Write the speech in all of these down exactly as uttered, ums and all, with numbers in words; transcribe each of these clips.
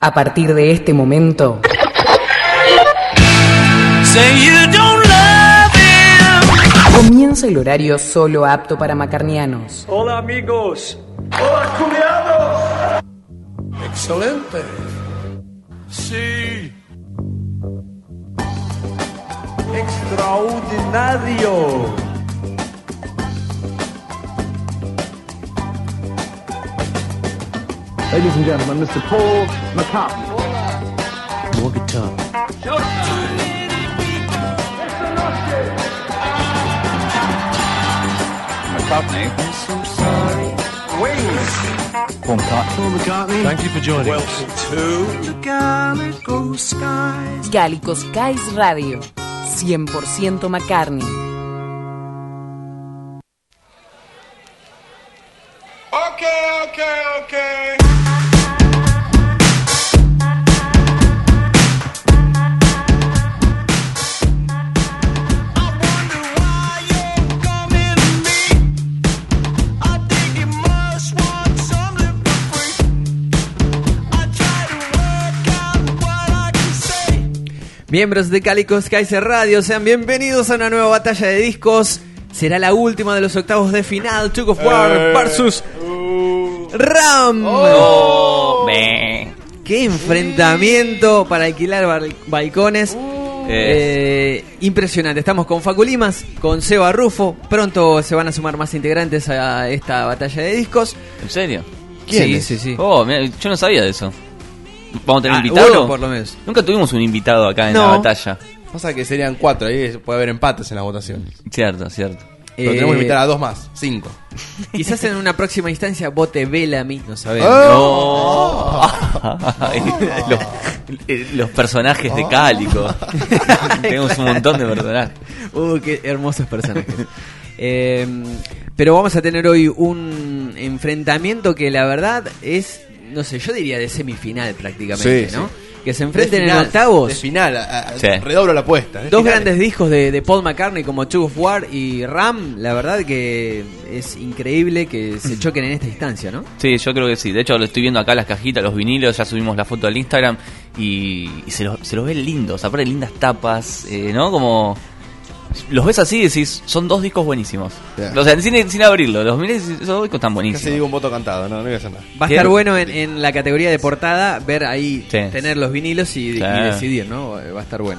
A partir de este momento, comienza el horario solo apto para macarnianos. Hola amigos. Hola culiados. Excelente. Sí. Extraordinario. Ladies and gentlemen, mister Paul McCartney. More guitar. McCartney. I'm so sorry. Wings. Paul McCartney. Paul McCartney. Thank you for joining us. Welcome to The Gallagher Skies. Calico Skies Radio, cien por ciento McCartney. Okay, okay, okay. Miembros de Calico Skies Radio, sean bienvenidos a una nueva batalla de discos. Será la última de los octavos de final. Tug of War Eh, versus uh, Ram. Oh, me. Qué enfrentamiento para alquilar bal- balcones. Eh, impresionante. Estamos con Facu Limas, con Seba Rufo. Pronto se van a sumar más integrantes a esta batalla de discos. ¿En serio? Sí, sí, sí. Oh, mira, yo no sabía de eso. ¿Vamos a tener Ah, invitado? uno por lo menos. Nunca tuvimos un invitado acá en No. la batalla. Pasa que serían cuatro, ahí puede haber empates en las votaciones. Cierto, cierto. Pero Eh, tenemos que invitar a dos más, cinco. Quizás en una próxima instancia vote Bellamy, no sabemos. No. los, eh, los personajes de Cálico. Tenemos un montón de personajes. Uh, qué hermosos personajes. Eh, pero vamos a tener hoy un enfrentamiento que la verdad es, no sé, yo diría de semifinal prácticamente, Sí, ¿no? sí. Que se enfrenten De final, en octavos. De final, a- a- Sí. redoblo la apuesta. de Dos finales. grandes discos de, de Paul McCartney como Tug of War y Ram. La verdad que es increíble que se choquen en esta instancia, ¿no? Sí, yo creo que sí. De hecho, lo estoy viendo acá, las cajitas, los vinilos. Ya subimos la foto al Instagram. Y, y se, los, se los ve lindos. Aparte, lindas tapas. Eh, ¿No? Como. Los ves así y decís, son dos discos buenísimos. Yeah. O sea, sin, sin abrirlo. Los mirás y decís, esos discos están buenísimos. Casi digo un voto cantado, no, no voy a hacer nada. Va a ¿Qué? estar bueno en, en la categoría de portada ver ahí, Sí. tener los vinilos y, y Claro. decidir, ¿no? Va a estar bueno.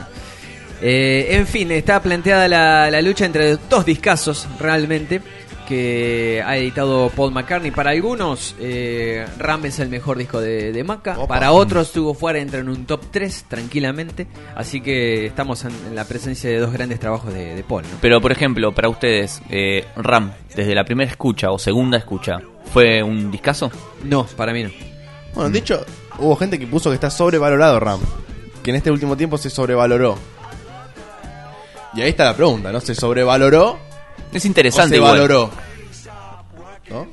Eh, en fin, está planteada la, la lucha entre dos discazos realmente que ha editado Paul McCartney. Para algunos, eh, Ram es el mejor disco de, de Maca. Opa. Para otros, Tug of War entra en un top tres tranquilamente. Así que estamos en, en la presencia de dos grandes trabajos de, de Paul, ¿no? Pero, por ejemplo, para ustedes, eh, Ram, desde la primera escucha o segunda escucha, ¿fue un discazo? No, para mí no. Bueno, de hecho, hubo gente que puso que está sobrevalorado Ram. Que en este último tiempo se sobrevaloró. Y ahí está la pregunta, ¿no? ¿Se sobrevaloró Es o interesante se igual. valoró? ¿No?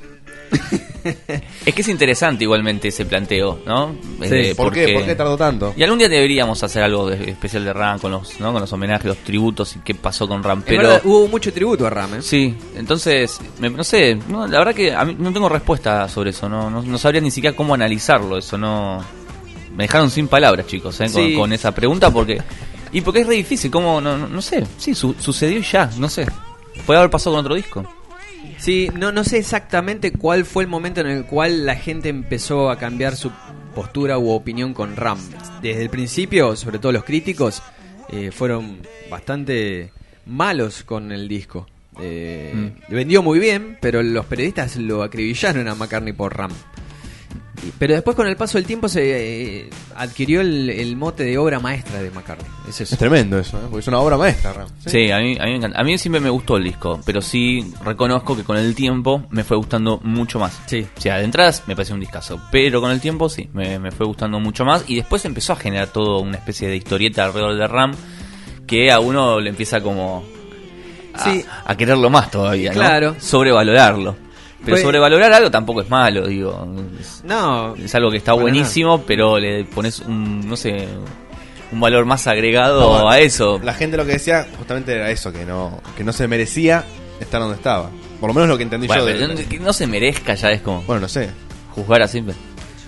Es que es interesante igualmente ese planteo, ¿no? Eh, ¿Por qué? ¿Por qué tardó tanto? Y algún día deberíamos hacer algo de- especial de Ram con los, ¿no? Con los homenajes, los tributos y qué pasó con Ram. En Pero verdad, hubo mucho tributo a Ram, ¿eh? sí, entonces, me- no sé, no, la verdad que a mí no tengo respuesta sobre eso, no, no, no sabría ni siquiera cómo analizarlo, eso no... Me dejaron sin palabras, chicos, ¿eh? con, Sí. con esa pregunta, porque... Y porque es re difícil, cómo, no, no, no sé, sí, su- sucedió y ya, no sé. Puede haber pasado con otro disco. Sí, no, no sé exactamente cuál fue el momento en el cual la gente empezó a cambiar su postura u opinión con Ram. Desde el principio, sobre todo los críticos, eh, fueron bastante malos con el disco. Eh, Mm. Vendió muy bien, pero los periodistas lo acribillaron a McCartney por Ram. Y- Pero después con el paso del tiempo se eh, adquirió el, el mote de obra maestra de McCartney. Es eso. Es tremendo eso, ¿eh? Porque es una obra maestra, Ram. Sí, a mí, a mí me encanta. A mí siempre me gustó el disco, pero sí reconozco que con el tiempo me fue gustando mucho más. Sí. O sea, de entradas me pareció un discazo, pero con el tiempo sí, me, me fue gustando mucho más. Y después empezó a generar todo una especie de historieta alrededor de Ram que a uno le empieza como a, Sí. a quererlo más todavía, ¿no? Claro. Sobrevalorarlo. Pero Fue- sobrevalorar algo tampoco es malo, digo. Es, No, es algo que está para buenísimo, pero le pones un, no sé, un valor más agregado No, a eso. La gente lo que decía justamente era eso, que no, que no se merecía estar donde estaba. Por lo menos lo que entendí Bueno, yo. pero de- no- que no se merezca ya es como Bueno, no sé. juzgar así.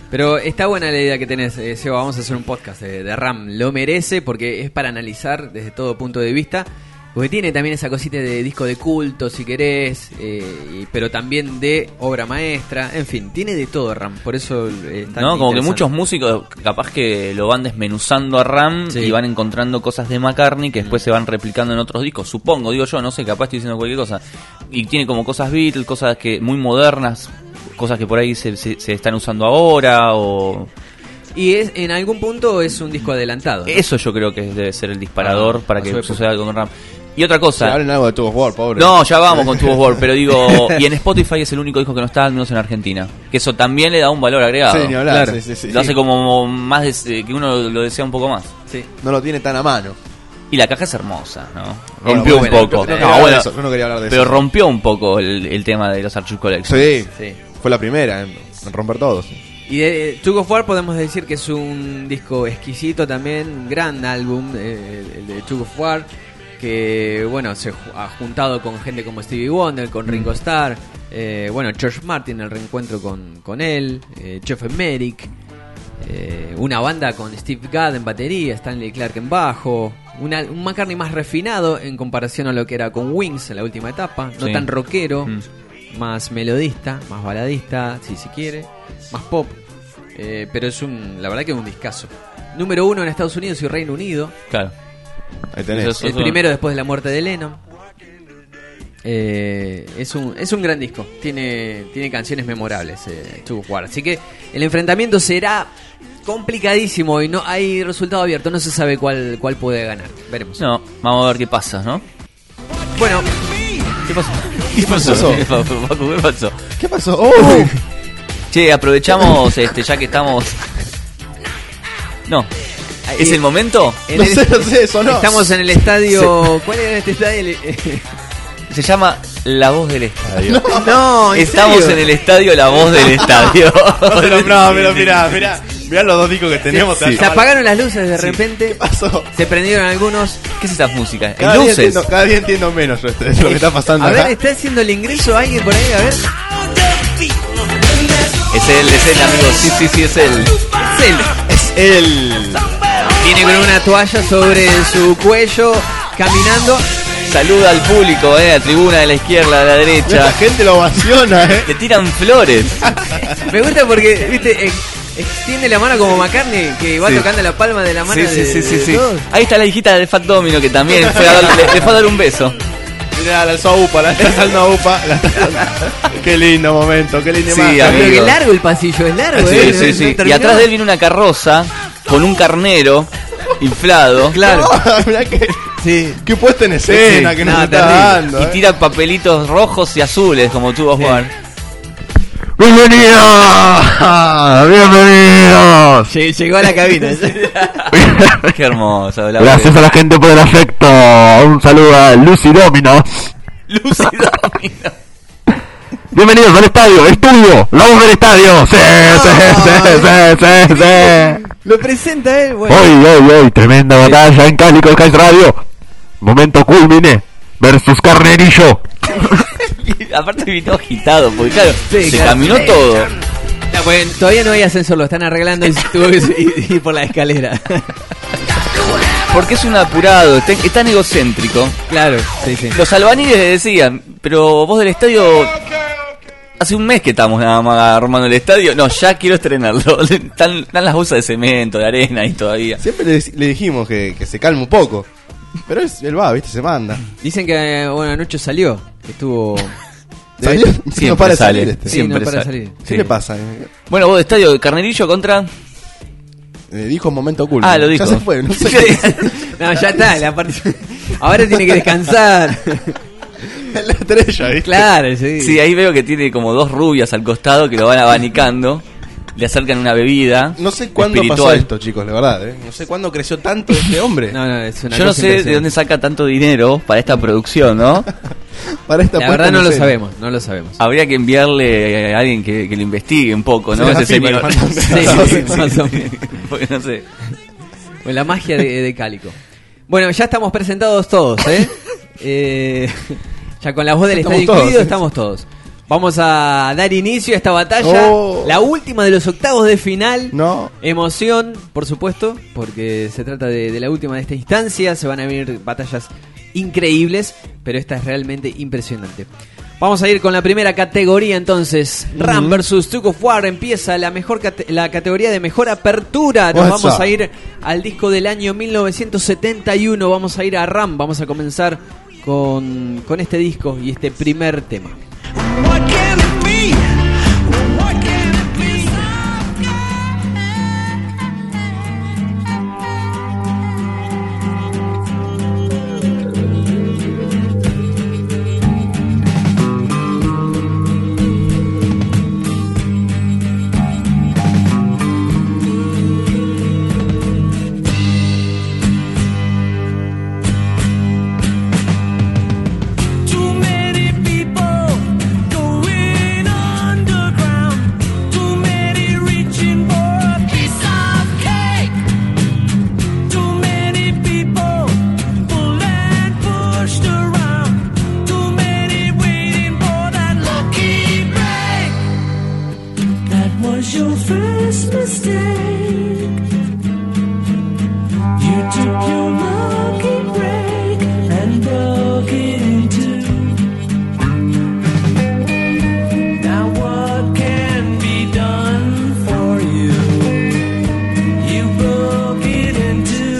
Pero está buena la idea que tenés, eh, Seba. Vamos a hacer un podcast de, de Ram. Lo merece porque es para analizar desde todo punto de vista. Porque tiene también esa cosita de disco de culto, si querés, eh, y- pero también de obra maestra. En fin, tiene de todo Ram. Por eso eh, está No, como que interesante. muchos músicos capaz que lo van desmenuzando a Ram Sí. y van encontrando cosas de McCartney que después se van replicando en otros discos. Supongo, digo yo, no sé, capaz estoy diciendo cualquier cosa. Y tiene como cosas Beatles, cosas que muy modernas, cosas que por ahí se, se, se están usando ahora o... Y es, en algún punto es un disco adelantado, ¿no? Eso yo creo que debe ser el disparador Ah, para a su que época. suceda algo con Ram. Y otra Se cosa... hablen algo de Tube of War, pobre. No, ya vamos con Tube of War, pero digo, y en Spotify es el único disco que no está, al menos en Argentina. Que eso también le da un valor agregado. Sí, ni hablar, Claro. sí, sí, sí. Lo hace como más, des- eh, que uno lo desea un poco más. Sí. No lo tiene tan a mano. Y la caja es hermosa, ¿no? Bueno, Rompió bueno, un poco. no- no quería No, hablar bueno, de eso, yo no quería hablar de pero eso. rompió un poco el, el tema de los Archive Collection. Sí, Sí. fue la primera en, en romper todos. Y de Tug of War podemos decir que es un disco exquisito también, un gran álbum, eh, el de Tug of War, que bueno, se ju- ha juntado con gente como Stevie Wonder, con Ringo Starr, eh, bueno, George Martin, el reencuentro con, con él, eh, Jeff Emerick, eh, una banda con Steve Gadd en batería, Stanley Clarke en bajo, una- un McCartney más refinado en comparación a lo que era con Wings en la última etapa, no Sí. tan rockero, Mm. más melodista, más baladista, si se quiere, más pop. Eh, pero es un, la verdad que es un discazo. Número uno en Estados Unidos y Reino Unido. Claro. Ahí tenés. Eso es- El Eso- primero después de la muerte de Lennon. Eh, es un es un gran disco. Tiene tiene canciones memorables, eh, Tug of War. Así que el enfrentamiento será complicadísimo y no hay resultado abierto. No se sabe cuál cuál puede ganar. Veremos. No, vamos a ver qué pasa, ¿no? Bueno, ¿Qué pasó? ¿Qué pasó? ¿Qué pasó? Paco, ¿qué pasó? ¿Qué pasó? ¡Oh! Che, aprovechamos este ya que estamos... No. ¿Es el momento? en No el- sé, no sé, eso no. estamos en el estadio. ¿Cuál era este estadio? Se llama La Voz del Estadio. No, ¿en Estamos serio? en el estadio La Voz del Estadio. No, pero, no, pero mirá, mirá. Mirá los dos discos que tenemos. te Se vas a llamar- apagaron las luces de repente. ¿Qué pasó? Se prendieron algunos. ¿Qué es esta música? Cada ¿En día, luces? entiendo, cada día entiendo menos yo este- lo que está pasando A acá. ver, ¿está haciendo el ingreso alguien por ahí? A ver. Es él, es él, amigo. Sí, sí, sí, es él. Es él. Es él. Tiene con una toalla sobre su cuello, caminando. Saluda al público, eh, a tribuna de la izquierda, de la La derecha. gente lo ovaciona, eh. Le tiran flores. Me gusta porque, viste, ex- extiende la mano como McCartney, que va Sí. tocando la palma de la mano Sí, sí, de, sí, sí, de sí. todos. Ahí está la hijita de Fat Domino que también fue a dar- le, le fue a dar un beso. Mirá, la alzó a UPA, la está alzando a UPA. La está- Qué lindo momento, qué linda Sí, imagen. amigo. Pero que largo el pasillo, es largo, Sí, ¿eh? sí, No- sí. no Y terminó. atrás de él viene una carroza con un carnero inflado. Claro. Mirá que, Sí. qué puesta en escena que nos no, está terrible. dando. Y eh. tira papelitos rojos y azules como tú vas a jugar. ¡Bienvenidos! ¡Bienvenidos! Lle- Llegó a la cabina. Qué hermoso. La Gracias a la gente por el afecto. Un saludo a Lucy Domino. Lucy Domino. Bienvenidos al estadio, estudio, la voz del estadio. Sí, sí, sí, sí, sí, sí. Lo presenta él, bueno. Hoy, hoy, hoy, tremenda batalla en Cali con Sky Radio. Momento culmine versus Carnerillo. Aparte vino agitado, porque claro, Sí, se claro. caminó todo. No, bueno, todavía no hay ascensor, lo están arreglando y tuvo que ir, ir por la escalera. Porque es un apurado, es es tan egocéntrico. Claro, sí, sí. Los albañiles le decían, pero vos del estadio, hace un mes que estamos nada más armando el estadio. No, ya quiero estrenarlo. Están, están las bolsas de cemento, de arena y todavía. Siempre le, le dijimos que, que se calme un poco. Pero es, él va, viste, se manda. Dicen que, bueno, anoche salió, que estuvo... ¿Salió? Siempre no para de sale. salir este. Sí, Siempre no para de sale. salir. ¿Qué Sí. le pasa? Eh, Bueno, vos de estadio, Carnerillo contra... eh, dijo momento oculto. Ah, lo dijo. Ya se fue, no sé. No, ya está, la parte... Ahora tiene que descansar. Es la estrella, ¿viste? Claro, sí. Sí, ahí veo que tiene como dos rubias al costado que lo van abanicando. Le acercan una bebida. No sé cuándo pasó espiritual. esto, chicos, de verdad, ¿eh? No sé cuándo creció tanto este hombre. No, no, es una Yo no cosa sé de impresionante. dónde saca tanto dinero para esta producción, ¿no? Para esta La puesta verdad en no lo escena. sabemos, no lo sabemos. Habría que enviarle a alguien que, que lo investigue un poco, ¿no? Sí, Ese la firma, señor. le mandan- Sí, sí, más o menos. Porque no sé. Bueno, la magia de, de Cálico. Bueno, ya estamos presentados todos, ¿eh? Eh, ya con la voz del Estamos estadio todos, incluido sí. estamos todos. Vamos a dar inicio a esta batalla, Oh. la última de los octavos de final. No. Emoción, por supuesto, porque se trata de, de la última de esta instancia. Se van a venir batallas increíbles, pero esta es realmente impresionante. Vamos a ir con la primera categoría entonces. Ram versus Tug of War. Empieza la mejor cate- la categoría de mejor apertura. Nos What's vamos up? a ir al disco del año mil novecientos setenta y uno. Vamos a ir a Ram. Vamos a comenzar con, con este disco y este primer tema. What can it be? What can it be? Too many people going underground. Too many reaching for a piece of cake. Too many people pulled and pushed around. Too many waiting for that lucky break. That was your first mistake. You took your lucky break and broke it in two. Now what can be done for you? You broke it in two.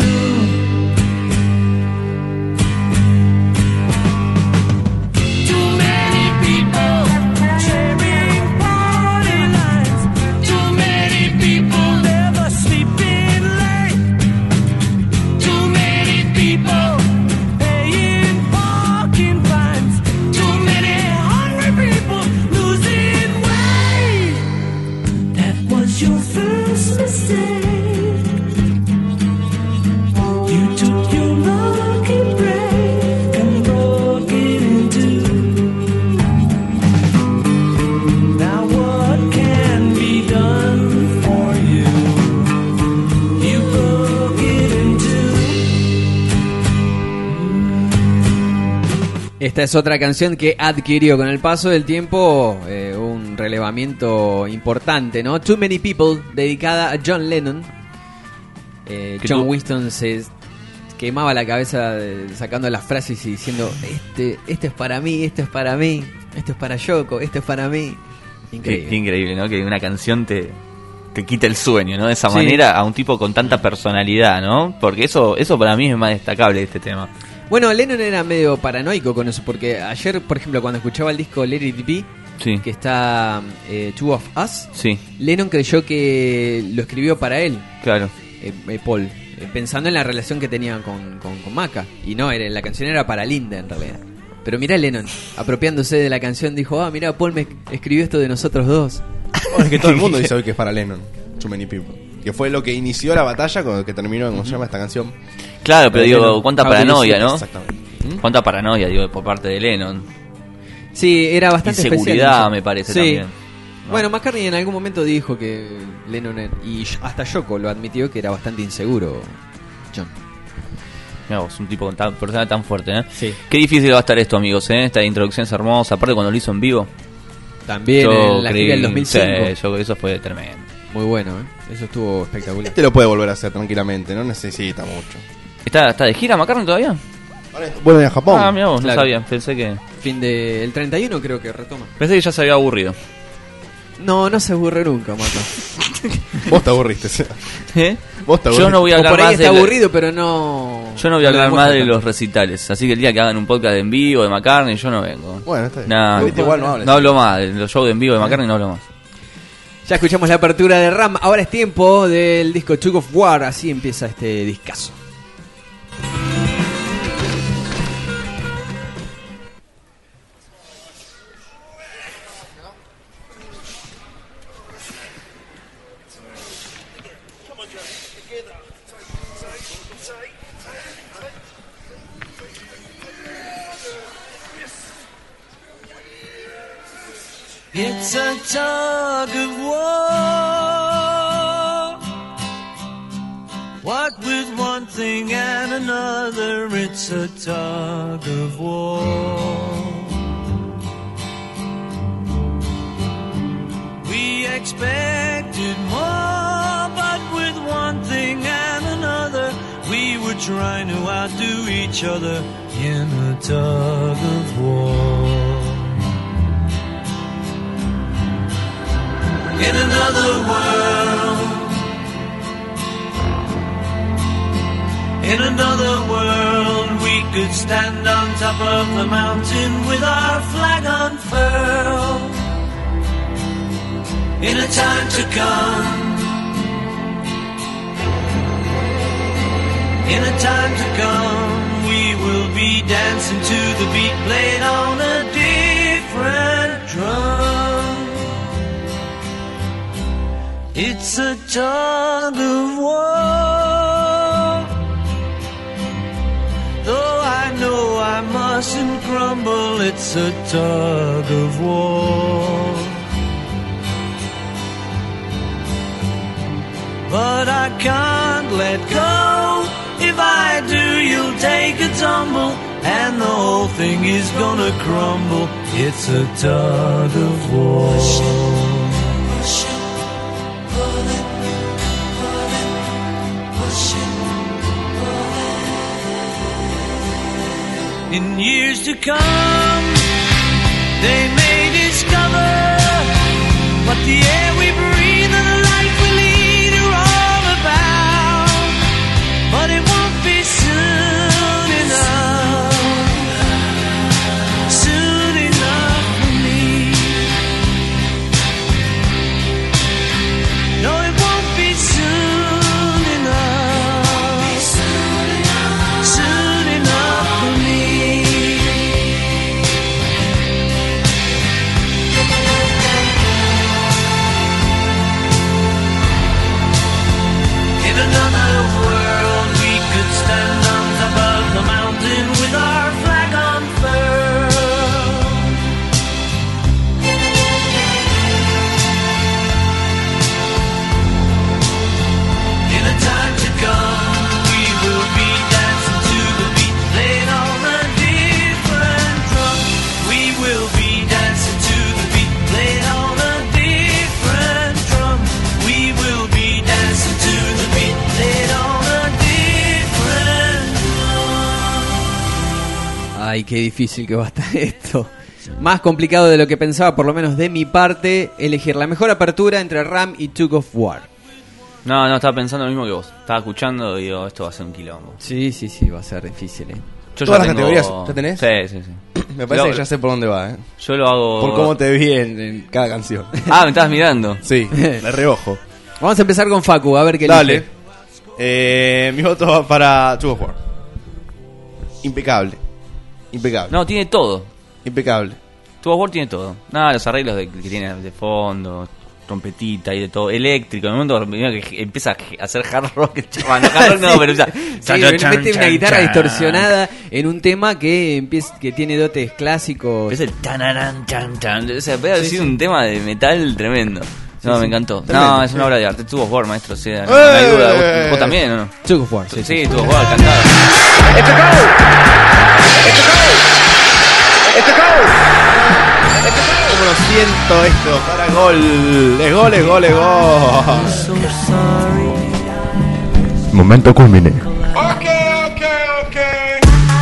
Too many people sharing party lines. Too many people never sleeping late. Too many people paying parking fines. Too many hungry people losing weight. That was your first mistake. You took your lucky break and broke it in two. Now what can be done for you? You broke it in two. Esta es otra canción que adquirió con el paso del tiempo eh, un relevamiento importante, ¿no? Too Many People, dedicada a John Lennon. Eh, Que John tú- Winston se quemaba la cabeza eh, sacando las frases y diciendo, este, este es para mí, esto es para mí, esto es para Yoko, esto es para mí. Qué, Increíble. qué increíble, ¿no? Que una canción te, te quita el sueño, ¿no? De esa Sí. manera, a un tipo con tanta personalidad, ¿no? Porque eso eso para mí es más destacable de este tema. Bueno, Lennon era medio paranoico con eso, porque ayer, por ejemplo, cuando escuchaba el disco Let It Be, Sí, que está eh, Two of Us, sí, Lennon creyó que lo escribió para él, claro. eh, eh, Paul, eh, pensando en la relación que tenía con, con, con Maca. Y no, era, la canción era para Linda en realidad. Pero mirá Lennon, apropiándose de la canción, dijo, ah, mirá, Paul me escribió esto de nosotros dos. Bueno, es que todo el mundo dice hoy que es para Lennon. Too Many People. Que fue lo que inició la batalla con el que terminó, ¿cómo se llama esta canción? Claro, pero Lennon. digo, cuánta How do you paranoia, see ¿no? Exactamente. ¿Mm? Cuánta paranoia, digo, por parte de Lennon. Sí, era bastante Inseguridad, especial. me parece, Sí. también. ¿no? Bueno, McCartney en algún momento dijo que Lennon era- y hasta Yoko lo admitió que era bastante inseguro John. Mirá vos, un tipo con tan, persona tan fuerte, ¿eh? Sí. Qué difícil va a estar esto, amigos, ¿eh? Esta introducción es hermosa. Aparte, cuando lo hizo en vivo, También yo en la creí- gira del dos mil cinco. sí, yo- eso fue tremendo. Muy bueno, ¿eh? Eso estuvo espectacular. Este lo puede volver a hacer tranquilamente, no necesita mucho. ¿Está, está de gira McCartney todavía? Vuelve a Japón. Ah, mira vos, Claro. no sabía. Pensé que Fin de el treinta y uno creo que retoma. pensé que ya se había aburrido. No, no se aburre nunca, Maca. Vos te aburriste. ¿Eh? Vos te Yo aburriste. no voy a O hablar por ahí más está de aburrido, pero no. Yo no voy a no hablar lo más de demuestra los recitales, así que el día que hagan un podcast en vivo de McCartney yo no vengo. Bueno, está bien. No, Viste, igual no hables. no hablo más de los shows en vivo de McCartney, no hablo más. tanto. Ya escuchamos la apertura de Ram. Ahora es tiempo del disco Tug of War. Así empieza este discazo. It's a tug of war. What with one thing and another, it's a tug of war. expected more, but with one thing and another, we were trying to outdo each other in a tug of war. In another world, in another world, we could stand on top of the mountain with our flag unfurled. In a time to come, in a time to come, we will be dancing to the beat played on a different drum. It's a tug of war. Though I know I mustn't grumble, it's a tug of war. But I can't let go. If I do, you'll take a tumble, and the whole thing is gonna crumble. It's a tug of war. In years to come, they may discover what the air we breathe and the life we lead are all about. But it won't be soon enough, soon enough for me. No, it won't be soon enough, soon enough for me. In another world, we could stand on top of the mountain with our flag unfurled. In a time to come, we will be dancing to the beat played on a different drum. We will be dancing to the beat played on a different drum. We will be dancing to the beat played on a different drum. Ay, qué difícil que va a estar esto. Más complicado de lo que pensaba, por lo menos de mi parte, elegir la mejor apertura entre Ram y Tug of War. No, no, estaba pensando lo mismo que vos. Estaba escuchando y digo, esto va a ser un quilombo. Sí, sí, sí, va a ser difícil, ¿eh? Yo ¿Todas ya las tengo- categorías ya tenés? Sí, sí, sí. Me parece Lo- que ya sé por dónde va, ¿eh? Yo lo hago... Por cómo te vi en, en cada canción. Ah, me estabas mirando. Sí, de reojo. Vamos a empezar con Facu, a ver qué Dale. elige. Eh, mi voto va para Tug of War. Impecable. Impecable. No, tiene todo. Impecable. Tu War tiene todo. Nada, los arreglos de, que tiene de fondo, trompetita y de todo. Eléctrico. En el momento primero que empieza a hacer hard rock, el chaval. No, hard rock no, pero ya. Sí, mete una guitarra distorsionada en un tema que empieza, que tiene dotes clásicos. Es el tanarán, chan, chan. O sea, puede haber Sí, sido sí. un tema de metal tremendo. No, Sí, me sí. encantó. Tremendo, No, es una sí. obra de arte. Tu War, maestro. O sea, no, no hay duda. ¿Vos, vos también o no? Tug of War, sí, Sí, sí. Tu War, cantado. ¿Cómo lo siento esto? Para gol. Es gol, es gol, es gol. So sorry. Momento culmine. Okay, okay, okay.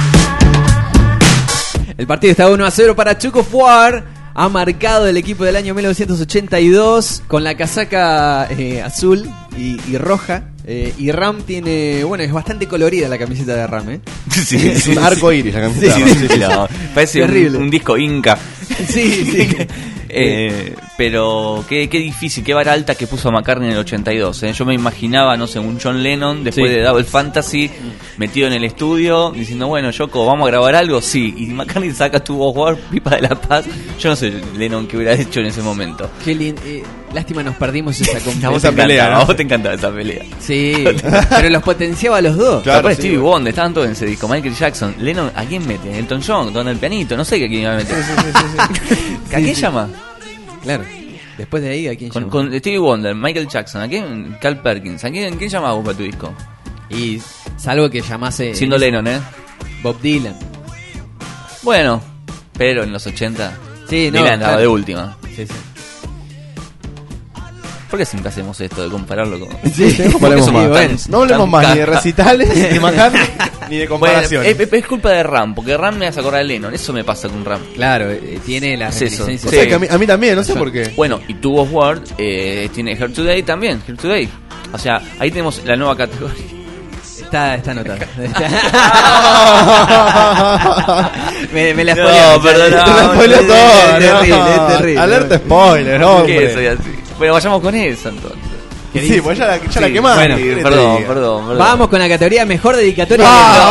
El partido está uno a cero para Tug of War. Ha marcado el equipo del año mil novecientos ochenta y dos con la casaca eh, azul y, y roja. Eh, y Ram tiene, bueno, es bastante colorida la camiseta de Ram, ¿eh? Sí, Es un arco iris la camiseta. Sí, ¿no? sí, sí. No, parece un, Terrible. un disco inca. Sí, sí. Eh, pero qué, qué difícil, qué vara alta que puso a McCartney en el ochenta y dos. ¿eh? Yo me imaginaba, no sé, un John Lennon después Sí. de Double Fantasy metido en el estudio diciendo, bueno, Yoko, ¿vamos a grabar algo? Sí. Y McCartney saca tu War, Pipa de la Paz. Yo no sé, Lennon, qué hubiera hecho en ese momento. Qué lin- eh, lástima nos perdimos esa A vos competición. Esa te pelea, encantaba, ¿no? a vos te encantaba esa pelea. Sí, pero los potenciaba a los dos. Claro, Aparte sí, Stevie bueno. Wonder, estaban todos en ese disco. Michael Jackson, Lennon, ¿a quién mete? Elton John, con el pianito, no sé qué quién iba a meter. ¿A quién llama? Claro. Después de ahí, ¿a quién Con, llama? con Stevie Wonder, Michael Jackson, ¿a quién? Carl Perkins, ¿a quién, quién llamaba vos para tu disco? Y salvo que llamase Siendo Lennon, ¿eh? Bob Dylan. Bueno, pero en los ochenta Sí, no, Dylan andaba claro. de última. Sí, sí. ¿Por qué siempre hacemos esto de compararlo con.? Sí, no hablemos somos más. tan- No hablemos tan más ni de caca. recitales, ni de McCartney, ni de Bueno, comparaciones. es, es culpa de Ram, porque Ram me hace acordar de Lennon. Eso me pasa con Ram. Claro, eh, tiene las Es eso. reminiscencias. O sea que a mí, a mí también, no sé por qué. Bueno, y Two of War eh, tiene Here Today también. Here Today. O sea, ahí tenemos la nueva categoría. Está, está anotada. me, me la No, spoilearon. perdona. Te lo no, spoileo no, todo, es terrible, no. es terrible. Alerta spoiler, no, ¿Por qué hombre. soy así? Bueno, vayamos con eso entonces. Sí, pues ya la, ya la Sí, quemaste. bueno, ¿qué querés que te Perdón, diga? perdón, perdón. Vamos con la categoría mejor dedicatoria.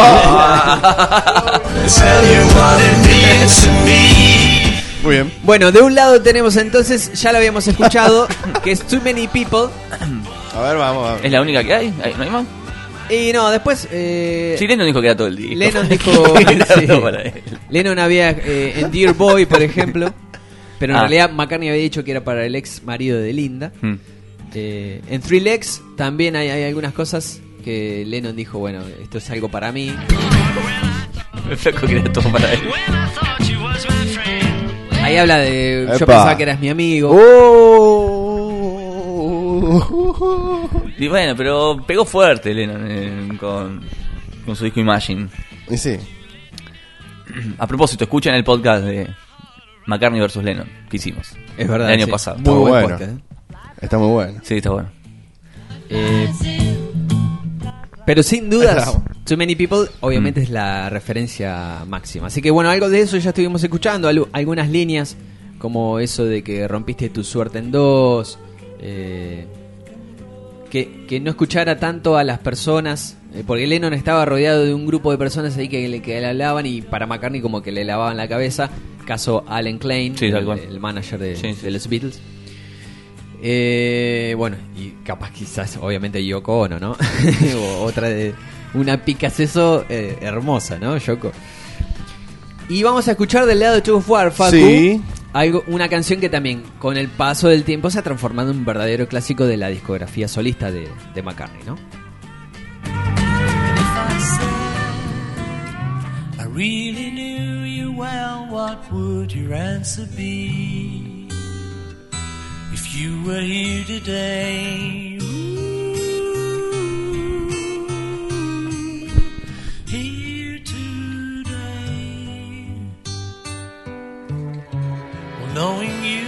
Ah, Tell you what it means to me. Muy bien. Bueno, de un lado tenemos entonces, ya lo habíamos escuchado, que es Too Many People. A ver, vamos, vamos. ¿Es la única que hay? ¿Hay- ¿No hay más? Y no, después... Eh, Sí, Lennon dijo que era todo el día. Lennon dijo... Era sí. todo para él. Lennon había eh, en Dear Boy, por ejemplo, pero en Ah. realidad McCartney había dicho que era para el ex marido de Linda. Hmm. Eh, en Three Legs también hay, hay algunas cosas que Lennon dijo, bueno, esto es algo para mí. El flaco que era todo para él. Ahí habla de... Yo Epa. pensaba que eras mi amigo. Oh. Y bueno, pero pegó fuerte Lennon eh, con, con su disco Imagine. Y sí. A propósito, escuchen el podcast de McCartney versus Lennon que hicimos Es verdad. el año sí. pasado. Muy Está buen bueno. podcast, ¿eh? Está muy bueno. Sí, está bueno. Eh, pero sin dudas, Bravo. Too Many People obviamente Mm. es la referencia máxima. Así que bueno, algo de eso ya estuvimos escuchando, algo- algunas líneas como eso de que rompiste tu suerte en dos, eh, que, que no escuchara tanto a las personas, eh, porque Lennon estaba rodeado de un grupo de personas ahí que le, que le hablaban y para McCartney como que le lavaban la cabeza, caso Alan Klein, Sí, tal el, cual. el manager de, Sí, sí. de los Beatles. Eh, bueno, y capaz quizás, obviamente Yoko Ono, ¿no? O otra de una picaceso eh, hermosa, ¿no? Yoko. Y vamos a escuchar del lado de Two of War, Facu, Sí. algo, una canción que también con el paso del tiempo se ha transformado en un verdadero clásico de la discografía solista de, de McCartney, ¿no? I really knew you well, what would your answer be? If you were here today, ooh, here today. Well, knowing you,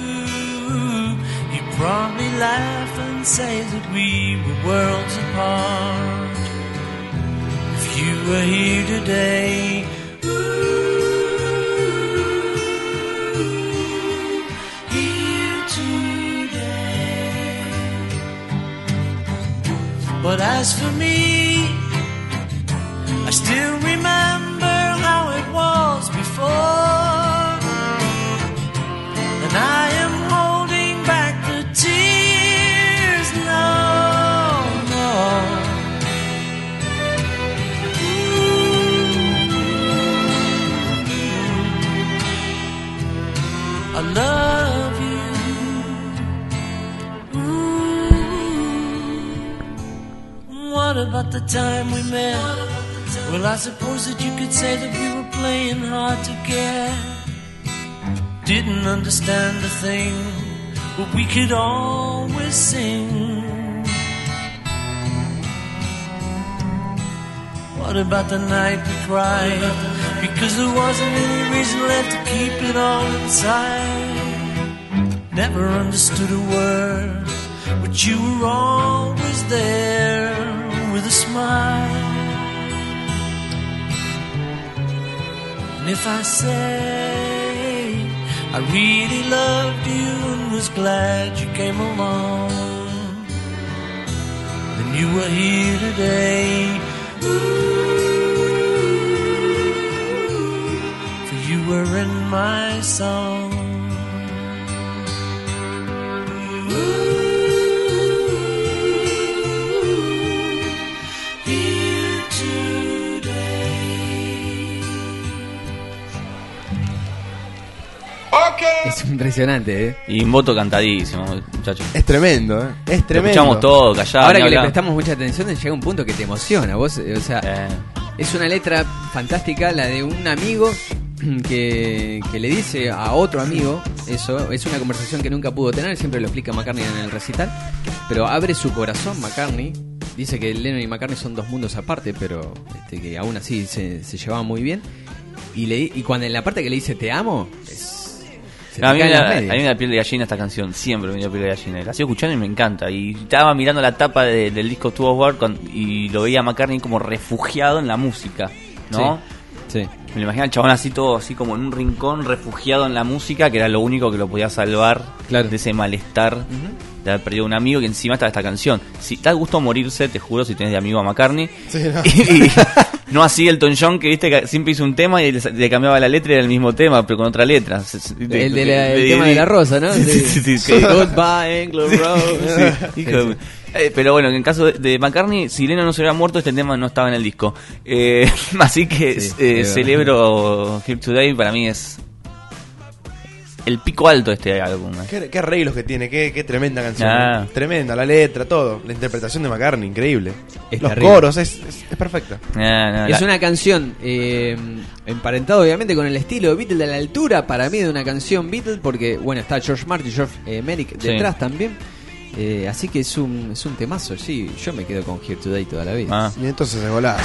you'd probably laugh and say that we were worlds apart. If you were here today, ooh, here today. But as for me, I still remember how it was before, and I am holding back the tears. No, no. I love you. Ooh. What about the time we met? Well, I suppose that you could say that we were playing hard to get. Didn't understand a thing, but we could always sing. What about the night we cried? Because there wasn't any reason left to keep it all inside. Never understood a word, but you were always there with a smile. And if I say I really loved you and was glad you came along, then you were here today. For you were in my song. Here today. Okay. Es impresionante, ¿eh? Y un voto cantadísimo, muchachos. Es tremendo, ¿eh? Es Lo tremendo. escuchamos todo, callado. Ahora ni que le hablar. prestamos mucha atención, llega un punto que te emociona. Vos, eh, o sea, Eh, es una letra fantástica, la de un amigo que, que le dice a otro amigo eso. Es una conversación que nunca pudo tener, siempre lo explica McCartney en el recital, pero abre su corazón McCartney. Dice que Lennon y McCartney son dos mundos aparte, pero este, que aún así se, se llevaban muy bien. Y, le, y cuando en la parte que le dice te amo, es, se No, a, mí te me caen da, las a mí medias. me da piel de gallina esta canción, siempre me dio piel de gallina. La sigo escuchando y me encanta. Y estaba mirando la tapa de- del disco Two of War con- y lo veía a McCartney como refugiado en la música, ¿no? Sí, sí. Me lo imaginaba el chabón así todo, así como en un rincón, refugiado en la música, que era lo único que lo podía salvar Claro. de ese malestar de haber perdido un amigo, que encima estaba esta canción. Si te da gusto morirse, te juro, si tenés de amigo a McCartney. Sí, no. Y, y no así Elton John, que viste que siempre hizo un tema y le, le cambiaba la letra y era el mismo tema, pero con otra letra. El, de la- el tema de la rosa, ¿no? Sí, sí, sí, sí, sí. Goodbye, Anglo Rose. Sí, hijo de- Eh, pero bueno, en caso de, de McCartney, si Lennon no se hubiera muerto, este tema no estaba en el disco. Eh, así que Sí, eh, es celebro Here Today, para mí es el pico alto de este álbum. eh. Qué, qué arreglos que tiene, qué, qué tremenda canción. Ah. Tremenda, la letra, todo. La interpretación de McCartney, increíble. Es Los terrible. coros, es, es, es perfecta. No, no, Es la- una canción eh, emparentado obviamente con el estilo de Beatles, de la altura para mí de una canción Beatles, porque bueno, está George Martin, George eh, Merrick Sí. detrás también. Eh, así que es un, es un temazo, sí. Yo me quedo con Here Today toda la vida. Ah. Y entonces se golazo.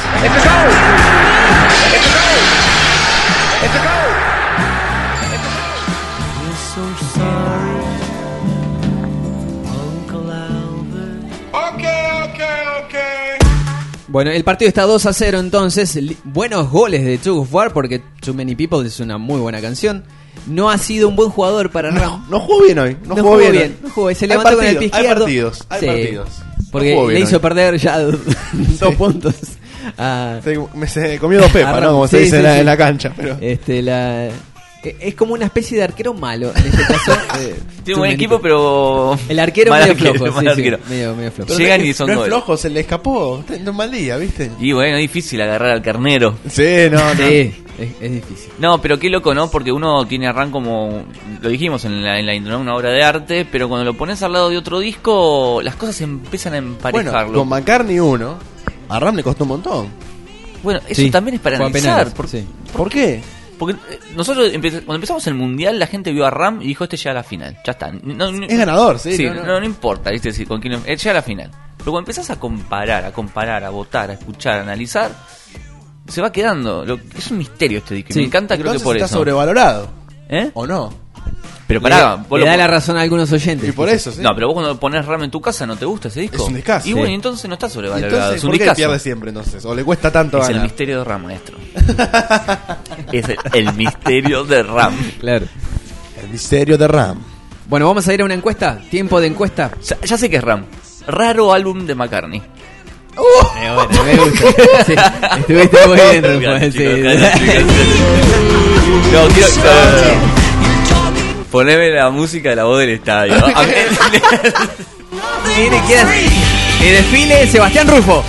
Ok, ok, ok. Bueno, el partido está dos a cero entonces. Li- Buenos goles de Tug of War, porque Too Many People es una muy buena canción. No ha sido un buen jugador para Ram. No jugó bien hoy. No, No jugó jugó bien. bien, hoy. no jugó bien. Se Hay levantó con el partidos, pie izquierdo. Hay partidos, hay Sí. partidos. Porque No jugó le bien hizo hoy. perder ya dos puntos. a- Se, me se comió dos a pepas, Ram. ¿no? Como se Sí, dice sí, en, la, sí. en la cancha. Pero... Este, la... e- Es como una especie de arquero malo en este caso. eh, Tiene Too un buen Many equipo, People. pero. El arquero mal medio arquero, flojo, mal sí, sí, arquero. medio, medio flojo. pero Llegan no es- y son no es goles. flojo, se le escapó. Teniendo un mal día, ¿viste? Y bueno, es difícil agarrar al carnero. Sí, no, no. Sí, es, es difícil. No, pero qué loco, ¿no? Porque uno tiene a Ram como, lo dijimos en la, en la intro, ¿no? Una obra de arte, pero cuando lo pones al lado de otro disco, las cosas empiezan a Bueno, emparejarlo. con McCartney uno, a Ram le costó un montón. Bueno, eso Sí, también es para fue a analizar. penales, por- sí. ¿Por qué? Porque eh, nosotros empe- cuando empezamos el mundial, la gente vio a Ram y dijo: este llega a la final. Ya está. No, no- Es ganador, sí. Sí, no, no, no. no importa, ¿viste? Sí, con quién, él llega a la final. Pero cuando empezás a comparar, a comparar, a votar, a escuchar, a analizar, se va quedando. Lo- es un misterio este disco. y Sí, me encanta, creo que Entonces por está eso. sobrevalorado. ¿Eh? ¿O no? Pero pará, le, vos le lo da pon- la razón a algunos oyentes. Y por quizás. eso, sí. No, pero vos cuando pones Ram en tu casa no te gusta ese disco. Es un discazo. Y Sí. bueno, entonces no está ¿Y sobrevalorado. entonces es un por qué discazo. pierde siempre entonces? ¿O le cuesta tanto Es el ganar? misterio de Ram, maestro. Es el, el misterio de Ram. Claro. El misterio de Ram. Bueno, vamos a ir a una encuesta. Tiempo de encuesta. Ya, ya sé que es Ram. Raro álbum de McCartney. Eh, bueno, me gusta. Sí, estuviste muy bien, Rufo. Gracias, Sí. chicos, gracias, chicos. No, quiero. no. Poneme la música de la voz del estadio. A ver, Mire, ¿quién es? Que desfile Sebastián Rufo.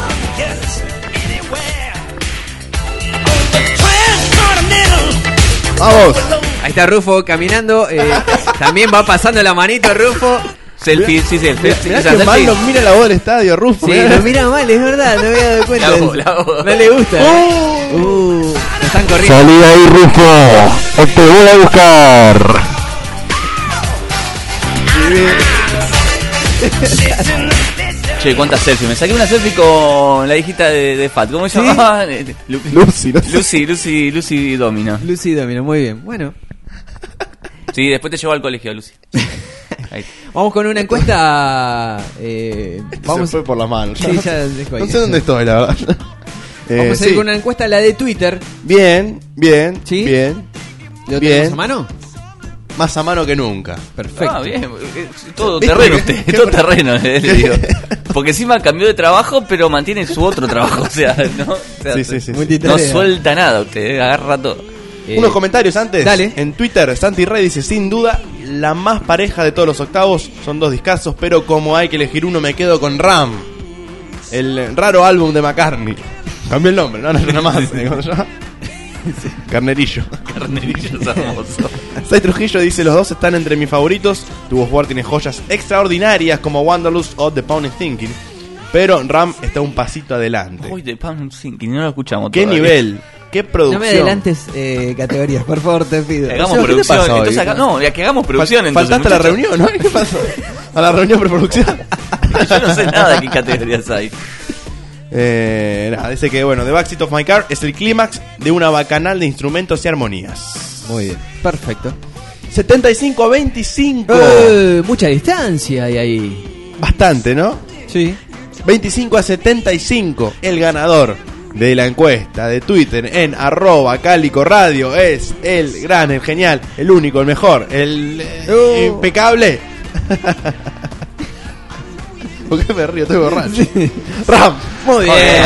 ¡Vamos! Ahí está Rufo caminando. eh, también va pasando la manito Rufo. selfie, sí, sí, selfie. Mirá esa que selfie. mal lo mira la voz del estadio, Rufo. Sí, mirá. lo mira mal, es verdad, no me había dado cuenta. La voz, la voz. No le gusta. ¿eh? Uh, lo están corriendo. Salí de ahí, Rufo. O te voy a buscar. Che, ¿cuántas selfies? Me saqué una selfie con la hijita de, de Fat. ¿Cómo se ¿Sí? llama? Eh, Lu- Lucy, no sé. Lucy, Lucy, Lucy Domino. Lucy Domino, muy bien. Bueno, Sí, después te llevo al colegio, Lucy. Ahí. vamos con una encuesta. Eh, vamos, Se fue por la mano. Sí, ya dejó ahí. No sé dónde estoy, la verdad. Eh, vamos a ir sí. con una encuesta, la de Twitter. Bien, bien, ¿Sí? bien. ¿Lo Bien. tenemos a mano? Más a mano que nunca. Perfecto. Ah, bien. eh, Todo ¿Viste? terreno usted. ¿Qué- Todo terreno, eh, le digo. Porque encima cambió de trabajo, pero mantiene su otro trabajo. O sea, no, o sea, Sí, sí, sí. no Multitarea. suelta nada usted, eh, agarra todo. Eh, Unos comentarios antes. dale. En Twitter, Santi Rey dice: sin duda, la más pareja de todos los octavos. Son dos discazos, pero como hay que elegir uno, me quedo con Ram. El raro álbum de McCartney. Cambió el nombre, no, no, nada más. eh, ¿cómo se llama? Carnerillo. Carnerillo es hermoso. Sai Trujillo dice: los dos están entre mis favoritos. Tu War tiene joyas extraordinarias como Wanderlust o The Pound Thinking, pero Ram está un pasito adelante. Uy, de Pound Thinking, no lo escuchamos ¿Qué todavía. nivel? qué producción. No me adelantes eh, categorías, por favor, te pido. Que hagamos ¿Qué te producción. pasa hoy? Entonces, haga- no, que hagamos producción. Fal- entonces, Faltaste a la muchachos. reunión, ¿no? ¿Qué pasó? A la reunión preproducción. Yo no sé nada de qué categorías hay. Eh, nada, dice que bueno, The Backseat of My Car es el clímax de una bacanal de instrumentos y armonías. Muy bien, perfecto. setenta y cinco a veinticinco. Eh, mucha distancia hay ahí. Bastante, ¿no? Sí. veinticinco a setenta y cinco. El ganador de la encuesta de Twitter en arroba Cálico Radio es el gran, el genial, el único, el mejor, el eh, Oh. impecable. ¿Por qué me río? Estoy borracho. Ram. Muy bien.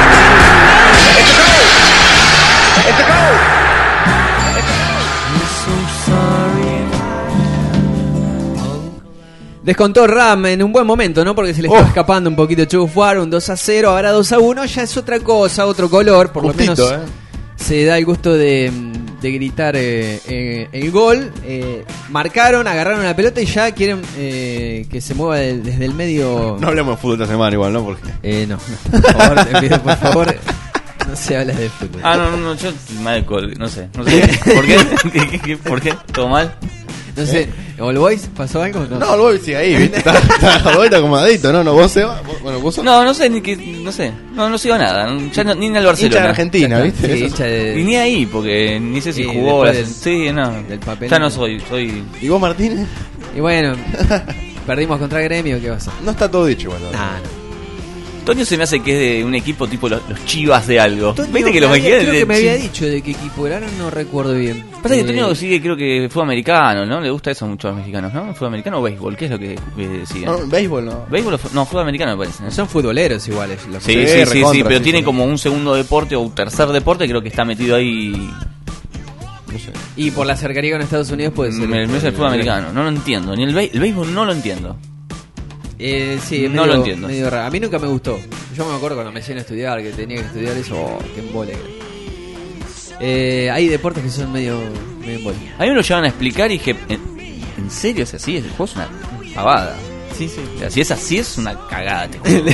Descontó Ram en un buen momento, ¿no? Porque se le estaba Oh. escapando un poquito Chuck War, un dos a cero, ahora dos a uno, ya es otra cosa, otro color, por Justito, lo menos eh. se da el gusto de, de gritar eh, eh, el gol. Eh, marcaron, agarraron la pelota y ya quieren eh, que se mueva de- desde el medio. No hablemos de fútbol esta semana igual, ¿no? Porque Eh, no, no, por favor, te pido, por favor, no se habla de fútbol. Ah, no, no, no, yo mal col, no sé, no sé. ¿Por qué? ¿Qué, qué, qué? ¿Por qué? ¿Todo mal? No sé, ¿All Boys pasó algo? No. no, el Boy sigue ahí, ¿viste? Está, está, el Boy está acomodadito, ¿no? No, vos se va. vos- Bueno, vos sos No, no sé, ni que, no sé. No, no sigo nada. Ya no- ni en el hincha de Barcelona. Argentina, ¿viste? Sí, Eso- hincha de- Y ni ahí, porque ni sé si Sí, jugó. después la- del- sí, no. del papel. Ya no soy, soy. ¿Y vos, Martínez? Y bueno, perdimos contra Gremio, ¿qué va a hacer? No está todo dicho igual. ¿no? Nah, no. Toño se me hace que es de un equipo tipo los, los Chivas de algo. Toño ¿Viste que me los había- mexicanos creo de que me había Chi- dicho de qué equipo era, ahora no recuerdo bien. Pasa que Eh, Toño sigue, creo que fue americano, ¿no? Le gusta eso mucho a los mexicanos, ¿no? ¿Fue americano o béisbol? ¿Qué es lo que eh, siguen? No, béisbol no. ¿Béisbol o fu- no, fue americano me parece. ¿no? Son futboleros iguales. Los Sí, Sí, sí, sí, sí, recontra, pero sí, tiene sí. como un segundo deporte o un tercer deporte, creo que está metido ahí. No sé. Y por la cercanía con Estados Unidos puede ser. Me, me es el fútbol americano, no lo entiendo. Ni el, béis- el béisbol no lo entiendo. Eh, sí, es No medio- lo entiendo. medio raro. A mí nunca me gustó. Yo me acuerdo cuando me hicieron estudiar que tenía que estudiar eso. Oh, qué embole. Eh, hay deportes que son medio, medio embole. A mí me lo llevan a explicar y dije, ¿en, en serio es así? El juego es una pavada. Sí, sí. O sea, si es así, es una cagada. Te juro.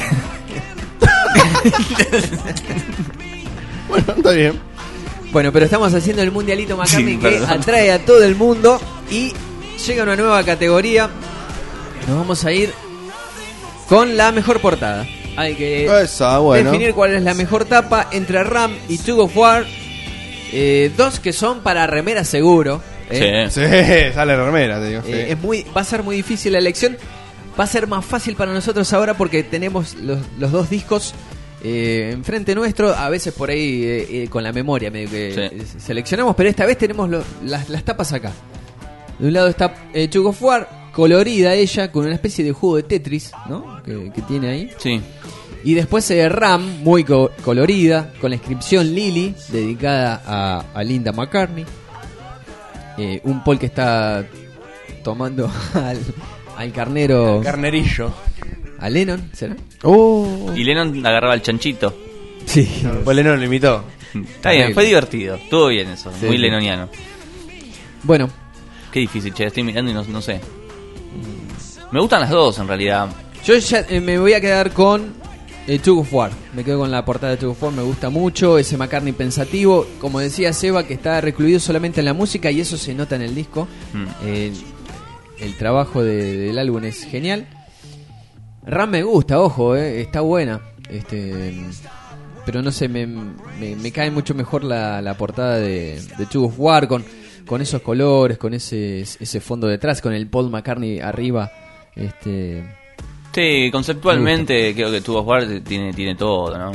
Bueno, está bien. Bueno, pero estamos haciendo el mundialito McCartney Sí, que perdón. atrae a todo el mundo y llega una nueva categoría. Nos vamos a ir con la mejor portada. Hay que Esa, bueno. definir cuál es la mejor tapa entre Ram y Tug of War. Eh, dos que son para remera seguro. ¿eh? Sí. Sí, sale remera, te digo. sí. Eh, es muy, va a ser muy difícil la elección. Va a ser más fácil para nosotros ahora porque tenemos los, los dos discos eh, enfrente nuestro. A veces por ahí eh, eh, con la memoria medio que Sí. eh, seleccionamos, pero esta vez tenemos lo- las, las tapas acá. De un lado está eh, Tug of War, colorida ella, con una especie de juego de Tetris, ¿no? Que, que tiene ahí. Sí. Y después eh, Ram, muy co- colorida, con la inscripción Lily, dedicada a, a Linda McCartney. Eh, un Paul que está tomando al, al carnero, Carnerillo. a Lennon, ¿será? Uh. Y Lennon agarraba el chanchito. Sí. Pues Lennon lo imitó. Está bien, fue divertido. Estuvo bien eso. Sí, muy sí. lenoniano. Bueno, Qué difícil, che. Estoy mirando y no, no sé. Me gustan las dos en realidad. yo ya eh, me voy a quedar con eh, Tug of War. Me quedo con la portada de Tug of War, me gusta mucho. Ese McCartney pensativo, como decía Seba, que está recluido solamente en la música y eso se nota en el disco. Mm. El, el trabajo de- del álbum es genial. Ram me gusta, ojo, eh, está buena. Este, pero no sé, me, me, me cae mucho mejor la, la portada de, de Tug of War con, con esos colores, con ese, ese fondo detrás, con el Paul McCartney arriba. Este, Sí, conceptualmente creo que Tug of War tiene, tiene todo, ¿no?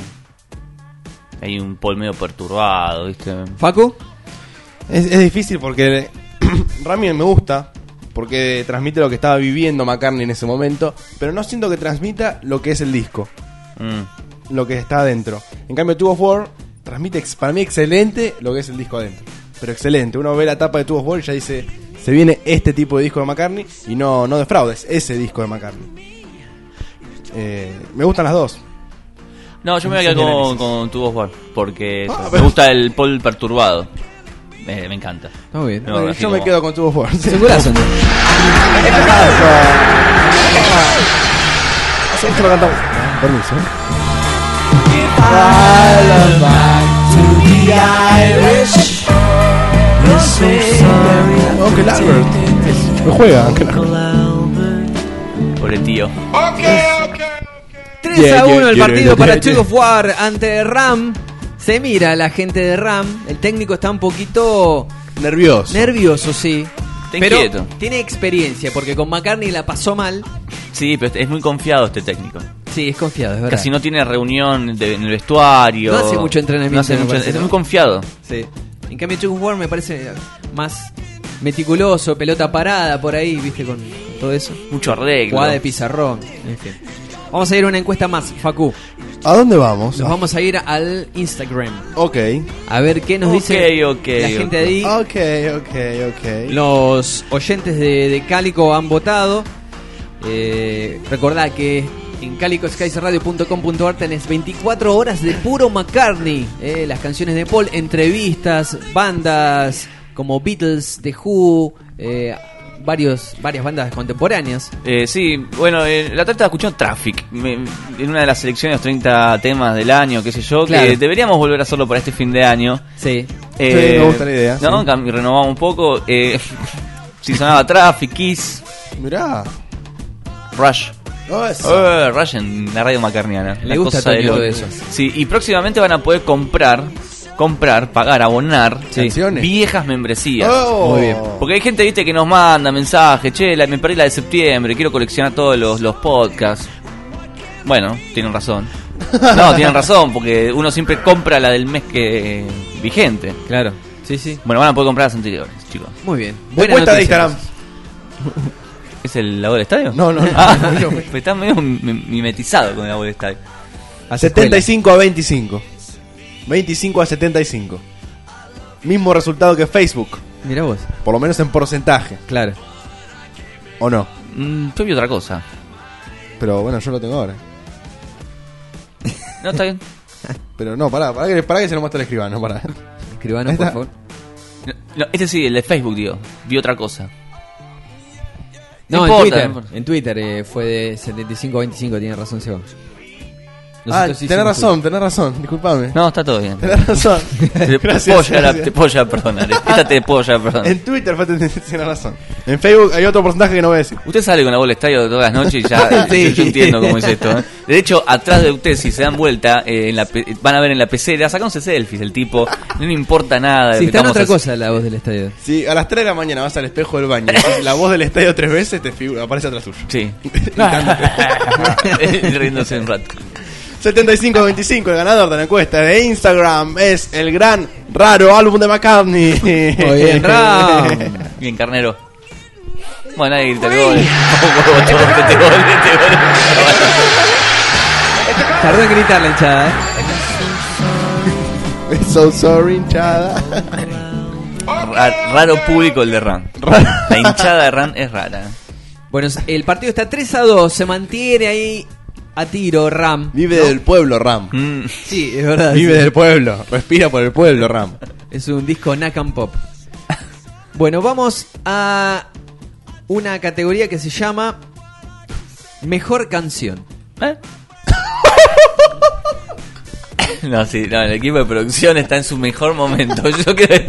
Hay un Paul medio perturbado, ¿viste? Facu, Es, es difícil porque Rami me gusta, porque transmite lo que estaba viviendo McCartney en ese momento, pero no siento que transmita lo que es el disco, Mm. lo que está adentro. En cambio, Tug of War transmite ex- para mí excelente lo que es el disco adentro. Pero excelente, uno ve la tapa de Tug of War y ya dice, se viene este tipo de disco de McCartney y no, no defraudes, ese disco de McCartney. Eh, me gustan las dos. No, yo me voy a Ese quedar es el con, análisis. con Tug of War, porque Ah, eso, me pero- gusta el Paul perturbado. Me, me encanta. está muy bien. No, Eh, así yo me como- quedo con Tug of War. Es un golazo, ¿no? Esto lo cantamos. Permiso. If I love back to the Irish. You're so sorry. Uncle Albert. No juega, Uncle Albert. Uncle Albert. Pobre tío. tres Yeah, a uno yeah, el yeah, partido yeah, para yeah. Tug of War ante Ram. Se mira la gente de Ram. El técnico está un poquito Nervioso. nervioso, sí. Está Pero inquieto. tiene experiencia porque con McCartney la pasó mal. Sí, pero es muy confiado este técnico. Sí, es confiado, es verdad. Casi no tiene reunión de- en el vestuario. No hace mucho entrenamiento, No hace me mucho- parece, es ¿no? muy confiado. Sí. En cambio, Tug of War me parece más meticuloso, pelota parada por ahí, viste, con todo eso. Mucho arreglo. Jugada de pizarrón. En fin. Vamos a ir a una encuesta más, Facu. ¿A dónde vamos? Nos vamos a ir al Instagram. Ok. A ver qué nos Ok, dice ok, la gente ok. ahí. Ok, ok, ok. Los oyentes de, de Cálico han votado. Eh, recordá que en cálico skies radio punto com punto a r tenés veinticuatro horas de puro McCartney. Eh, las canciones de Paul, entrevistas, bandas como Beatles, The Who, eh, varios, varias bandas contemporáneas. Eh, sí, bueno, eh, la otra vez estaba escuchando Traffic me- en una de las selecciones, treinta temas del año, qué sé yo, Claro. que deberíamos volver a hacerlo para este fin de año. Sí. Eh, Sí, me gusta la idea, ¿no? sí. Cam- renovamos un poco. Eh, si sonaba Traffic, Kiss, Mirá. Rush. Oh, eso. Eh, Rush en la radio macarniana. Le La gusta cosa de Toño loco. de eso. Sí, y próximamente van a poder comprar, comprar, pagar, abonar Canciones. viejas membresías. Oh. Muy bien. Porque hay gente, viste, que nos manda mensajes, che, la- me perdí la de septiembre, quiero coleccionar todos los, los podcasts. Bueno, tienen razón. No, tienen razón, porque uno siempre compra la del mes que eh, vigente. Claro. Sí, sí. Bueno, van a poder comprar las anteriores, chicos. Muy bien. Encuesta de noticia. Instagram. ¿Es el la del estadio? No, no, no. Ah, pues está medio mim- mimetizado con el del estadio. Hace setenta y cinco a veinticinco. veinticinco a setenta y cinco. Mismo resultado que Facebook. Mira vos. Por lo menos en porcentaje. Claro. ¿O no? Mm, yo vi otra cosa. Pero bueno, yo lo tengo ahora. No, está bien. Pero no, pará, pará que, pará que se lo muestra el escribano, pará. Escribanos, Ahí por está. favor. No, no, este sí, el de Facebook, digo. Vi otra cosa. No, No en importa, Twitter. no importa. En Twitter eh, fue de setenta y cinco a veinticinco, tiene razón, Seba. Ah, Nosotros tenés hicimos razón, tenés razón, disculpame. No, está todo bien. Tenés razón. Te, Gracias, puedo llegar a, gracias. te puedo llegar a perdonar. Esta te puedo llegar a perdonar. En Twitter fue tenés razón. En Facebook hay otro porcentaje que no voy a decir. Usted sale con la bola de estadio todas las noches y ya. Sí. Yo entiendo cómo es esto. ¿eh? De hecho, atrás de usted, si se dan vuelta, eh, en la pe- van a ver en la pecera, sacándose selfies el tipo. No le importa nada. de Sí, lo que está en estamos otra haciendo. cosa la voz del estadio. Si a las tres de la mañana vas al espejo del baño y decís la voz del estadio tres veces, te figura, aparece atrás tuyo. Sí. Gritándote. Riéndose un rato. setenta y cinco a veinticinco, el ganador de la encuesta de Instagram es el gran raro álbum de McCartney. Muy bien, Ram. Bien, carnero. Bueno, ahí grita el gol. Este gol, este gol, este gol. Tardó en gritar la hinchada, ¿eh? So sorry, hinchada. Ra- raro público el de Ran. La hinchada de Ran es rara. Bueno, el partido está tres a dos, se mantiene ahí a tiro Ram. Vive ¿no? del pueblo, Ram. Mm. Sí, es verdad. Vive sí. del pueblo. Respira por el pueblo, Ram. Es un disco Knack and Pop. Bueno, vamos a una categoría que se llama Mejor Canción. ¿Eh? No, sí, no, el equipo de producción está en su mejor momento. Yo creo,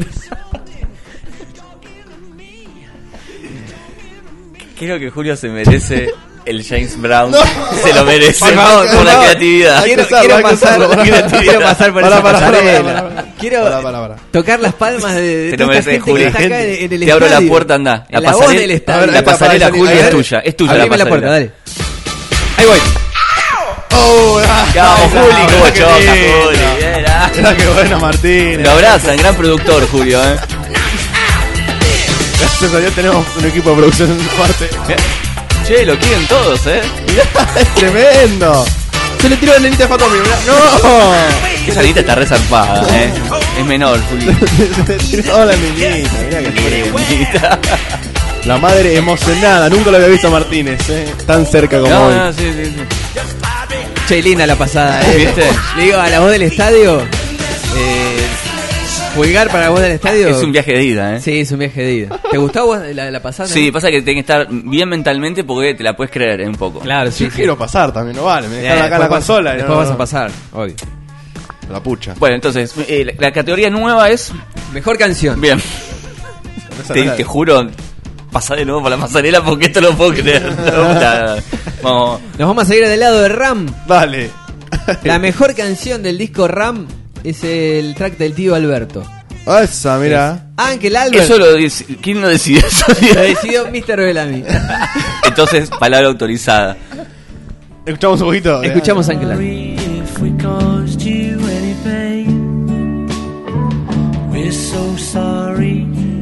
creo que Julio se merece el James Brown. No. Se lo merece Por favor, por la no. creatividad. Hay que Quiero, usarlo, quiero hay que pasar, usarlo. quiero, quiero pasar por Pará, esa pará, pará, pasarela. pará, pará. Quiero Pará, pará, pará. tocar las palmas de, de Te lo toda esta mereces, gente que Julio. está acá en, en el Te abro la estadio. puerta, anda. La, La voz pasarela, del A estadio. ver, la ahí está, pasarela, para Julio, salir. es A ver. tuya. Es tuya la Abrime la pasarela. puerta, dale. Ahí voy. Oh, ah, Ya vamos, ah, Juli, cómo qué choca, lindo. Juli. Era. Mirá qué buena, Martín. Lo abrazan, gran productor, Julio, ¿eh? Gracias a Dios tenemos un equipo de producción fuerte. Che, lo quieren todos, ¿eh? Mirá, es tremendo. Se le tiró la nenita de Fatomi, mirá. ¡No! Esa niñita está resarpada, ¿eh? Es menor, Julio. Se le tiró la nenita. Mirá que tremendo. Niñita. La madre emocionada. Nunca lo había visto a Martínez, ¿eh? Tan cerca como No, hoy. no, sí, sí, sí. Che, linda la pasada, ¿eh? ¿Viste? Le digo a la voz del estadio. Eh, pulgar para la voz del estadio. Es un viaje de ida, ¿eh? Sí, es un viaje de ida. ¿Te gustó vos la, la pasada? Sí, pasa que tenés que estar bien mentalmente porque te la puedes creer ¿eh? un poco. Claro, sí. Yo sí. quiero pasar también, no vale. Me Eh, dejaron acá en la después consola. y Después no- vas a pasar, obvio. La pucha. Bueno, entonces, eh, la, la categoría nueva es... Mejor canción. Bien. Te, te juro, pasá de nuevo por la pasarela porque esto no puedo creer. No, vamos. Nos vamos a seguir del lado de Ram. Dale. La mejor canción del disco Ram es el track del tío Alberto. Esa, mira. Ángel Albert. Eso lo dice. ¿Quién lo decide eso? Lo decidió mister Bellamy. Entonces, palabra autorizada. Escuchamos un poquito. Escuchamos a Ángel Albert. If we caused you any pain, we're so sorry,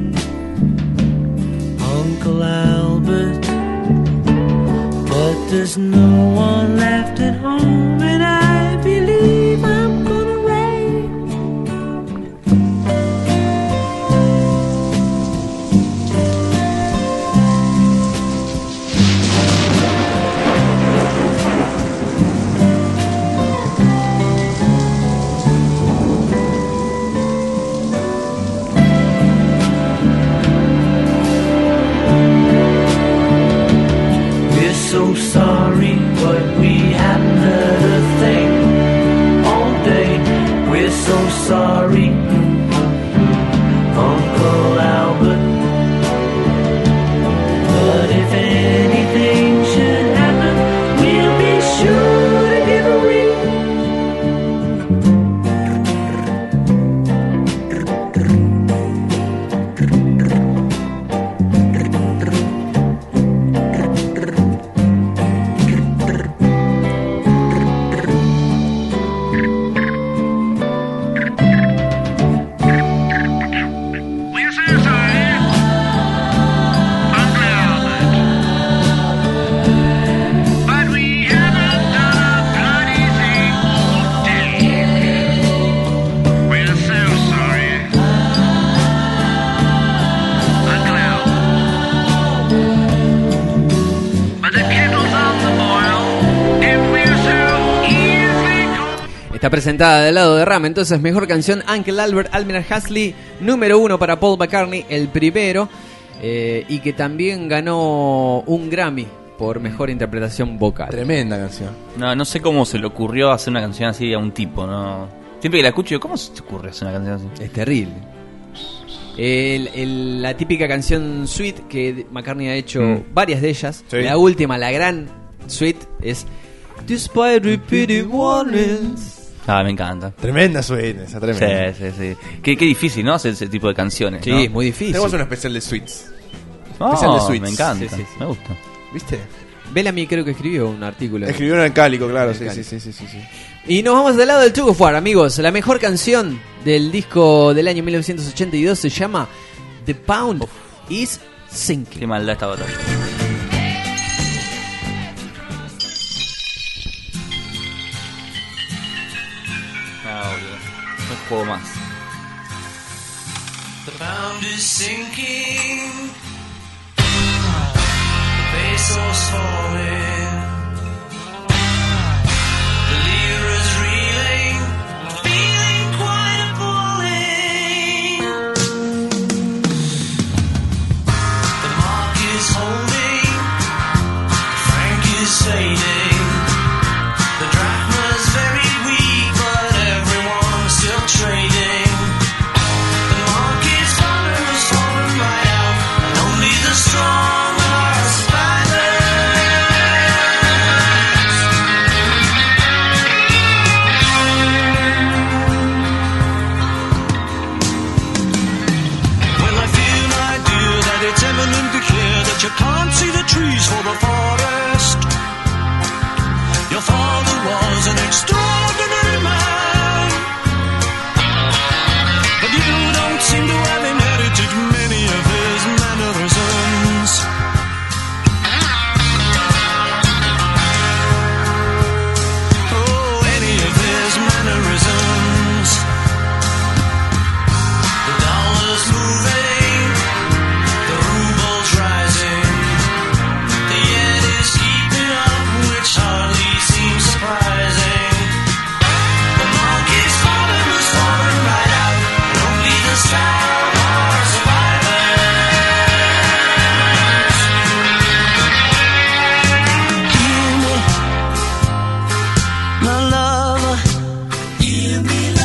Uncle Albert. But there's no one left at home, and I believe I'm gonna rain. So sorry, but we haven't heard a thing all day. We're so sorry, Uncle Albert. But if anything should happen, we'll be sure to give a ring. Está presentada del lado de Ram, entonces mejor canción Uncle Albert, Almira Hasley, número uno para Paul McCartney, el primero, eh, y que también ganó un Grammy por mejor interpretación vocal. Tremenda canción. No, no sé cómo se le ocurrió hacer una canción así a un tipo, ¿no? Siempre que la escucho, digo, ¿cómo se te ocurre hacer una canción así? Es terrible. El, el, la típica canción suite que McCartney ha hecho, Mm. varias de ellas. Sí. La última, la gran suite, es Despite repeated warnings. Ah, me encanta. Tremenda suite, esa tremenda. Sí, sí, sí. Qué, qué difícil, ¿no? Hacer ese tipo de canciones, Sí, ¿no? es muy difícil. Tenemos un especial de suites. Oh, especial de suites. me encanta, Sí, sí, sí. me gusta. ¿Viste? Bellamy creo que escribió un artículo. Escribió en el cálico, claro. En Sí, el sí, cálico. sí, sí, sí, sí. Y nos vamos del lado del Tug of War, amigos. La mejor canción del disco del año mil novecientos ochenta y dos se llama The Pound is Sinking. Qué maldad esta batalla. No, boludo. No juego más. The pound is sinking, the peso's falling, the lira's reeling, feeling quite appalling. The mark is holding, the franc is fading, the drachma's very weak, but everyone's still trading. You can't see the trees for the forest. Your father was an extraordinary man, but you don't seem to have inherited many of his mannerisms. Oh, any of his mannerisms. The dollar's moving, the ruble's rising, the yen is keeping up, which hardly seems surprising. The market's fallen, is fallen right out, and only the style are survivors. Hear me, my lover, hear me, love.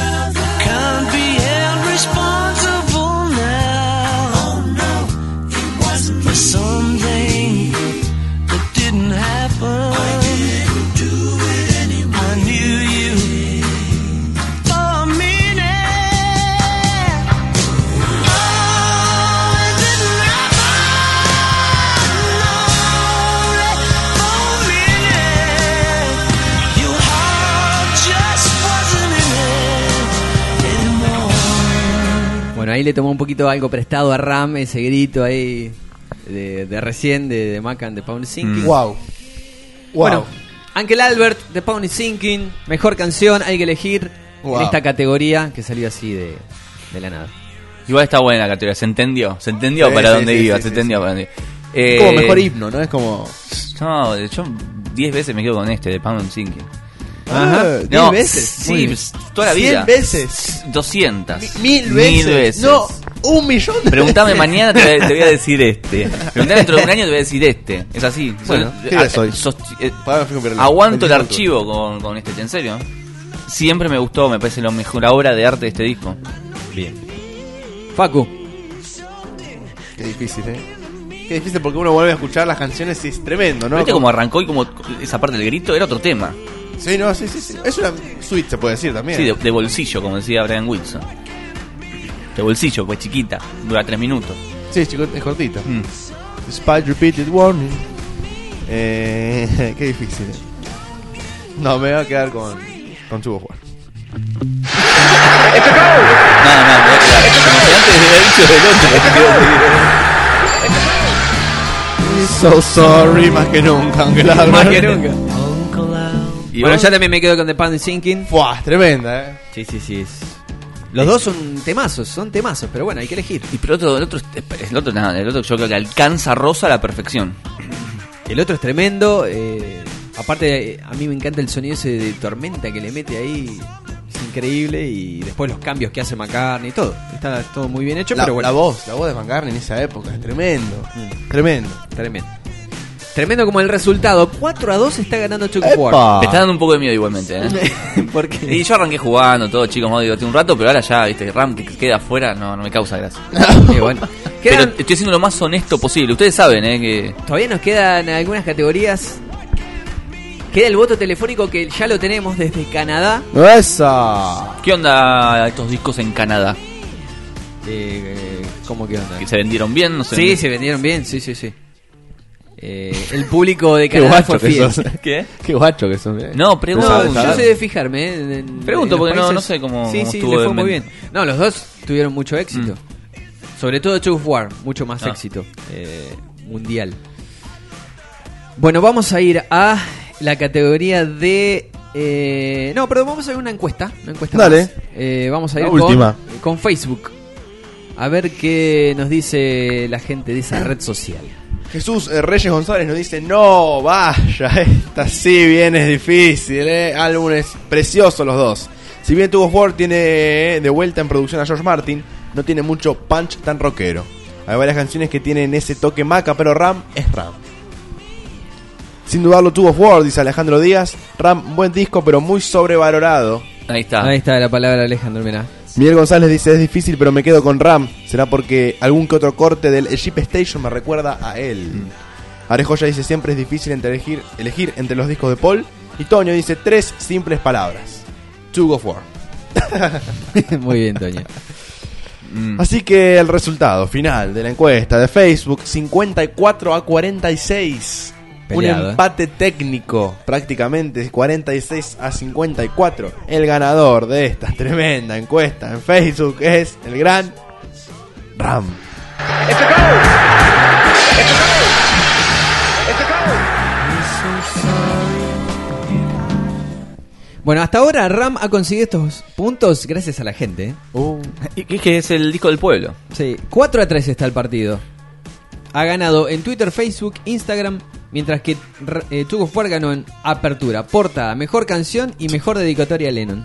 ahí le tomó un poquito algo prestado a Ram, ese grito ahí de, de recién de, de Macan de Pound Sinking. Mm. Wow. Wow. Bueno, Uncle Albert de Pound Sinking, mejor canción, hay que elegir Wow. en esta categoría que salió así de, de la nada. Igual está buena la categoría, ¿se entendió? ¿Se entendió Sí, para sí, dónde sí, iba? sí, ¿Se sí, entendió sí. para dónde iba? Es como Eh, mejor himno, ¿no? Es como. No, yo diez veces me quedo con este de Pound Sinking. Ajá. ¿Diez No, veces? Muy Sí, bien. toda la vida. ¿Cien veces? doscientas. Mil veces. Mil veces. No, un millón de Preguntame veces. mañana, te, voy a- te voy a decir este. Preguntame dentro de un año, te voy a decir este. Es así. Bueno, Soy- ¿qué a- día soy? sos- eh, Pagame, fijo, pero la- aguanto el el archivo con, con este, en serio. Siempre me gustó, me parece la mejor obra de arte de este disco. Bien. Facu. Qué difícil, ¿eh? Qué difícil porque uno vuelve a escuchar las canciones y es tremendo, ¿no? ¿Viste cómo arrancó y como esa parte del grito era otro tema? Sí, no, sí, sí, sí. Es una suite, se puede decir también. Sí, de, de bolsillo, como decía Brian Wilson. De bolsillo, pues chiquita, dura tres minutos. Sí, chico, es cortito. Mm. Despite repeated warning. Eh, qué difícil, ¿eh? No, me voy a quedar con, con Chugo Juan. No, no, me voy a quedar. Como si antes de haber dicho del otro. So sorry, más que nunca, aunque la Más que nunca. Y Bueno, vos- yo también me quedo con The Pound Sinking. Fuah, tremenda, ¿eh? Sí, sí, sí. Es... Los dos son temazos, son temazos, pero bueno, hay que elegir. Y pero otro, el otro, es- el otro nada, el otro yo creo que alcanza a Rosa a la perfección. El otro es tremendo. eh, aparte, eh, a mí me encanta el sonido ese de tormenta que le mete ahí. Es increíble. Y después los cambios que hace McCartney y todo. Está todo muy bien hecho, La, pero bueno. la voz, la voz de Van Garden en esa época, es tremendo. Tremendo. Tremendo. Tremendo como el resultado. cuatro a dos está ganando Chuck ¡Epa! Ward. Me está dando un poco de miedo igualmente, ¿eh? Porque Y yo arranqué jugando, todo chicos, me voy a divertir un rato, pero ahora ya, viste, Ram que queda afuera, no, no me causa gracia. bueno. Pero Quedan- estoy siendo lo más honesto posible. Ustedes saben, ¿eh? Que Todavía nos quedan algunas categorías. Queda el voto telefónico que ya lo tenemos desde Canadá. ¡Esa! ¿Qué onda estos discos en Canadá? Eh, eh, ¿Cómo que onda? ¿Que se vendieron bien? No sé. Sí, se vendieron bien, sí, sí, sí. Eh, el público de Qué Canadá guacho fue que fiel. sos. ¿Qué? Qué guacho que son. eh. No, pregunto. No, ¿Sabes? yo sé de fijarme. eh, en- en- Pregunto, en los porque no- países. no sé cómo- Sí, cómo sí, estuvo le de fue muy mente. bien. No, los dos tuvieron mucho éxito. Sobre todo Chuck War, mucho más Ah. éxito eh, mundial. Bueno, vamos a ir a la categoría de. eh, no, perdón, vamos a ver una encuesta. Una encuesta Dale. más. Eh, vamos a ir La con, última. con Facebook. A ver qué nos dice la gente de esa red social. Jesús eh, Reyes González nos dice: no, vaya, esta sí bien es difícil, ¿eh? Álbumes preciosos los dos. Si bien Tug of War tiene eh, de vuelta en producción a George Martin, no tiene mucho punch tan rockero. Hay varias canciones que tienen ese toque maca, pero Ram es Ram. Sin dudarlo, Tug of War, dice Alejandro Díaz. Ram, buen disco, pero muy sobrevalorado. Ahí está. Ahí está la palabra, Alejandro, mirá. Miguel González dice: es difícil, pero me quedo con Ram. Será porque algún que otro corte del Jeep Station me recuerda a él. Arejoya dice: siempre es difícil entre elegir, elegir entre los discos de Paul. Y Toño dice: tres simples palabras: Tug of War. Muy bien, Toño. Mm. Así que el resultado final de la encuesta de Facebook: cincuenta y cuatro a cuarenta y seis. Peleado, Un ¿eh? empate técnico, prácticamente cuarenta y seis a cincuenta y cuatro. El ganador de esta tremenda encuesta en Facebook es el gran Ram. Bueno, hasta ahora Ram ha conseguido estos puntos gracias a la gente. ¿eh? Y que es que es el disco del pueblo. Sí, cuatro a tres está el partido. Ha ganado en Twitter, Facebook, Instagram, mientras que R- eh, Tug of War ganó en Apertura, Portada, Mejor Canción y Mejor Dedicatoria a Lennon.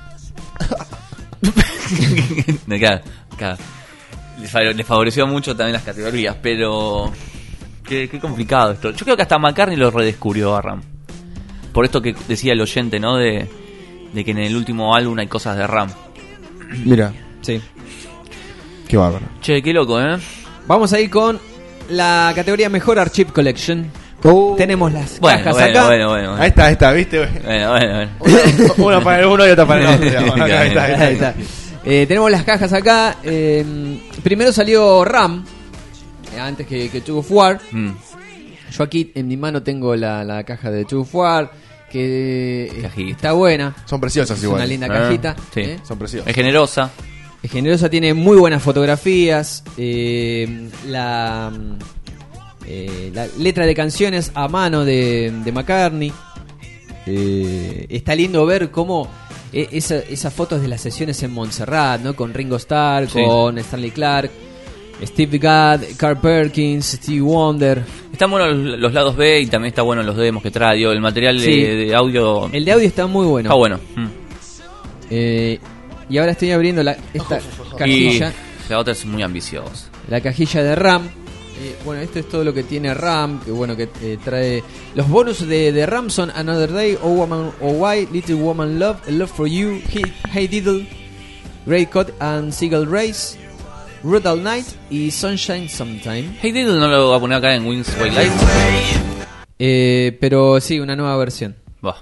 De acá, acá. Les, fa- les favoreció mucho también las categorías, pero qué, qué complicado esto. Yo creo que hasta McCartney lo redescubrió a Ram. Por esto que decía el oyente, ¿no? De, de que en el último álbum hay cosas de Ram. Mira, Sí. qué bárbaro. Che, qué loco, ¿eh? Vamos a ir con la categoría Mejor Archive Collection. Tenemos las Bueno, cajas bueno, acá. bueno, bueno, bueno. Ahí está, ahí está, ¿viste? Bueno, bueno, bueno. Una, una para el uno y otra para el otro. digamos. Acá, ahí está, ahí está, Ahí está. Eh, tenemos las cajas acá. Eh, primero salió Ram, eh, antes que, que Tug of War. Mm. Yo aquí en mi mano tengo la, la caja de Tug of War, que eh, Cajita. está buena. Son preciosas Es igual. una linda Ah, cajita. sí. ¿eh? Son preciosas. Es generosa. Generosa tiene muy buenas fotografías. Eh, la, eh, la letra de canciones a mano de, de McCartney. Eh, está lindo ver cómo eh, esa, esas fotos de las sesiones en Montserrat, ¿no? Con Ringo Starr, Sí. con Stanley Clarke, Steve Gadd, Carl Perkins, Stevie Wonder. Están buenos los, los lados B y también está bueno los demos que trae. Digo, el material Sí. de, de audio El de audio está muy bueno. está bueno. Mm. Eh, y ahora estoy abriendo la, esta Y cajilla, la otra es muy ambiciosa. la cajilla de RAM. Eh, bueno, esto es todo lo que tiene RAM, que bueno, que eh, trae... Los bonus de, de RAM son Another Day, Oh Woman, Oh Why, Little Woman Love, A Love For You, Hey, hey Diddle, Grey Cut and Seagull Race, Brutal Night y Sunshine Sometime. Hey Diddle no lo voy a poner acá en Wings White Light. Eh, pero sí, una nueva versión. Va.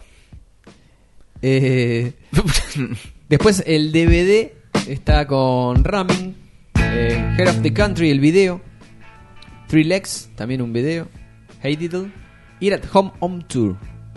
Eh, después el D V D está con Ramming, eh, Head of the Country, el video, Three Legs, también un video, Hey Diddle, Eat at Home Home Tour.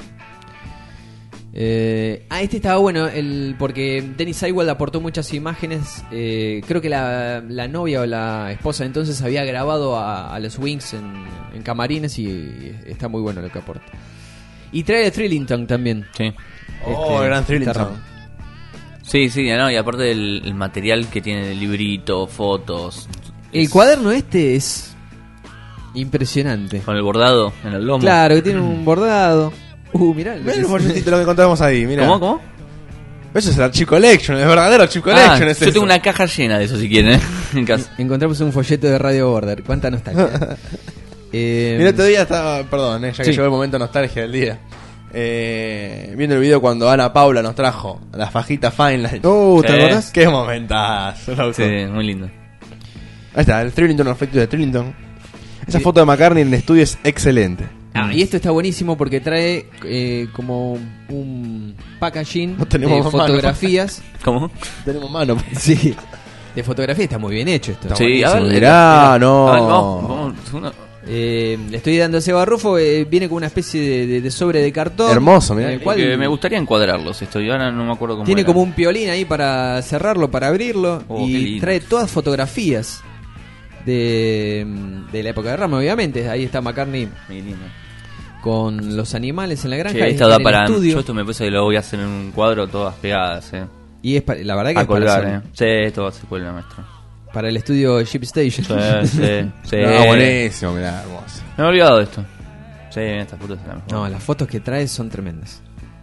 Eh, ah, este estaba bueno el, porque Dennis Seiwell aportó muchas imágenes. eh, creo que la, la novia o la esposa entonces había grabado a, a los Wings en, en camarines y está muy bueno lo que aporta. Y trae a Thrillington también. Sí. Oh, Este, gran esta Thrillington. rama. Sí, sí, no, y aparte del el material que tiene el librito, fotos. El es- cuaderno este es impresionante. Con el bordado en el lomo. Claro, que tiene un bordado. Uh, mirá. lo Mirá que el es- folletito lo que encontramos ahí, mira. ¿Cómo, cómo? Eso es el Archive Collection, el verdadero Archive Ah, Collection. yo es eso. tengo una caja llena de eso si quieren, ¿eh? En casa. Encontramos un folleto de Radio Border. ¿Cuánta nostalgia? eh, Mira, otro día estaba, perdón, eh, ya que Sí. llegó el momento nostalgia del día. Eh, viendo el video cuando Ana Paula nos trajo las fajitas Fine Line. Uh, ¿te Sí. acordás? Qué momentazo, loco. Sí, muy lindo. Ahí está, el Thrillington, el efecto de Thrillington. Esa Sí. foto de McCartney en el estudio es excelente. Ah, y esto está buenísimo porque trae eh, como un packaging No tenemos de mano. fotografías. ¿Cómo? Tenemos mano. Sí. De fotografía está muy bien hecho esto. Sí, a ver, mirá, a no. ver, vamos, vamos, uno- Eh, le estoy dando a Seba Rufo. eh, viene con una especie de, de- de sobre de cartón. Hermoso, mirá. en el cual que me gustaría encuadrarlos esto, y ahora no me acuerdo cómo tiene era. como un piolín ahí para cerrarlo, para abrirlo. Oh, qué y lindo. trae todas fotografías de, de la época de Rama, obviamente. Ahí está McCartney Muy lindo. con los animales en la granja. Che, en- esto da en el para... estudio. Yo esto me parece que lo voy a hacer en un cuadro todas pegadas, eh. Y es pa- la verdad que A es para, colgar, Sony. eh. Sí, esto va a ser cuelga, maestro. Para el estudio Ship Station. Sí, sí, sí. Ah, buenísimo, mirá, hermoso. Me he olvidado de esto. Sí, estas fotos son las mejores. No, las fotos que trae son tremendas.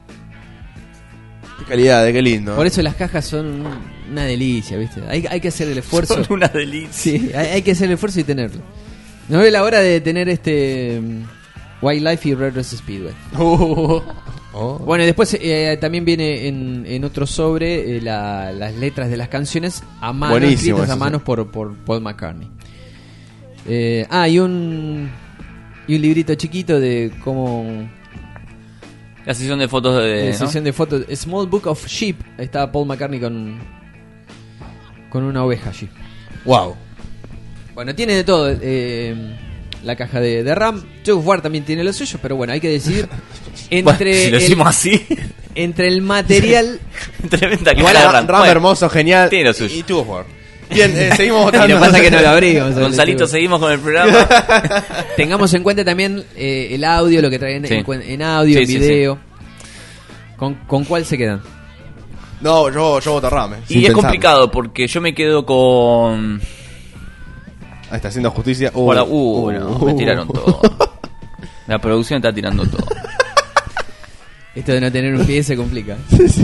Qué calidad, qué lindo. Por eso las cajas son una delicia, ¿viste? Hay, hay que hacer el esfuerzo. Son una delicia. Sí, hay, hay que hacer el esfuerzo y tenerlo. No ve la hora de tener este mm, Wildlife y Red Rose Speedway. Uh, oh. Bueno, y después eh, también viene en, en otro sobre eh, la- las letras de las canciones a mano, Buenísimo escritas a eso, manos sí. por, por Paul McCartney. Eh, ah, y un y un librito chiquito de cómo La sesión de fotos de... eh, ¿no? sesión de fotos, Small Book of Sheep. Está Paul McCartney con con una oveja allí. Wow. Bueno, tiene de todo. eh, la caja de, de RAM. Chuck War también tiene lo suyo, pero bueno, hay que decidir Bueno, entre si lo el, decimos así... entre el material. Tremenda caja Igual de Ram, RAM. Ram Bueno, hermoso, genial. tiene lo suyo. Y tuvo War. Bien, eh, seguimos Y votando. lo que pasa es que no lo abrimos. Gonzalito, seguimos con el programa. Tengamos en cuenta también eh, el audio, lo que traen Sí. en, cuen- en audio, Sí, en sí, video. ¿Con, ¿Con cuál se quedan? No, yo, yo voto Ram. eh, sin Y es pensarlo. complicado porque yo me quedo con... Ahí está haciendo justicia. Uh, Hola, uh, uh, no, uh. me tiraron todo. La producción está tirando todo. Esto de no tener un pie se complica.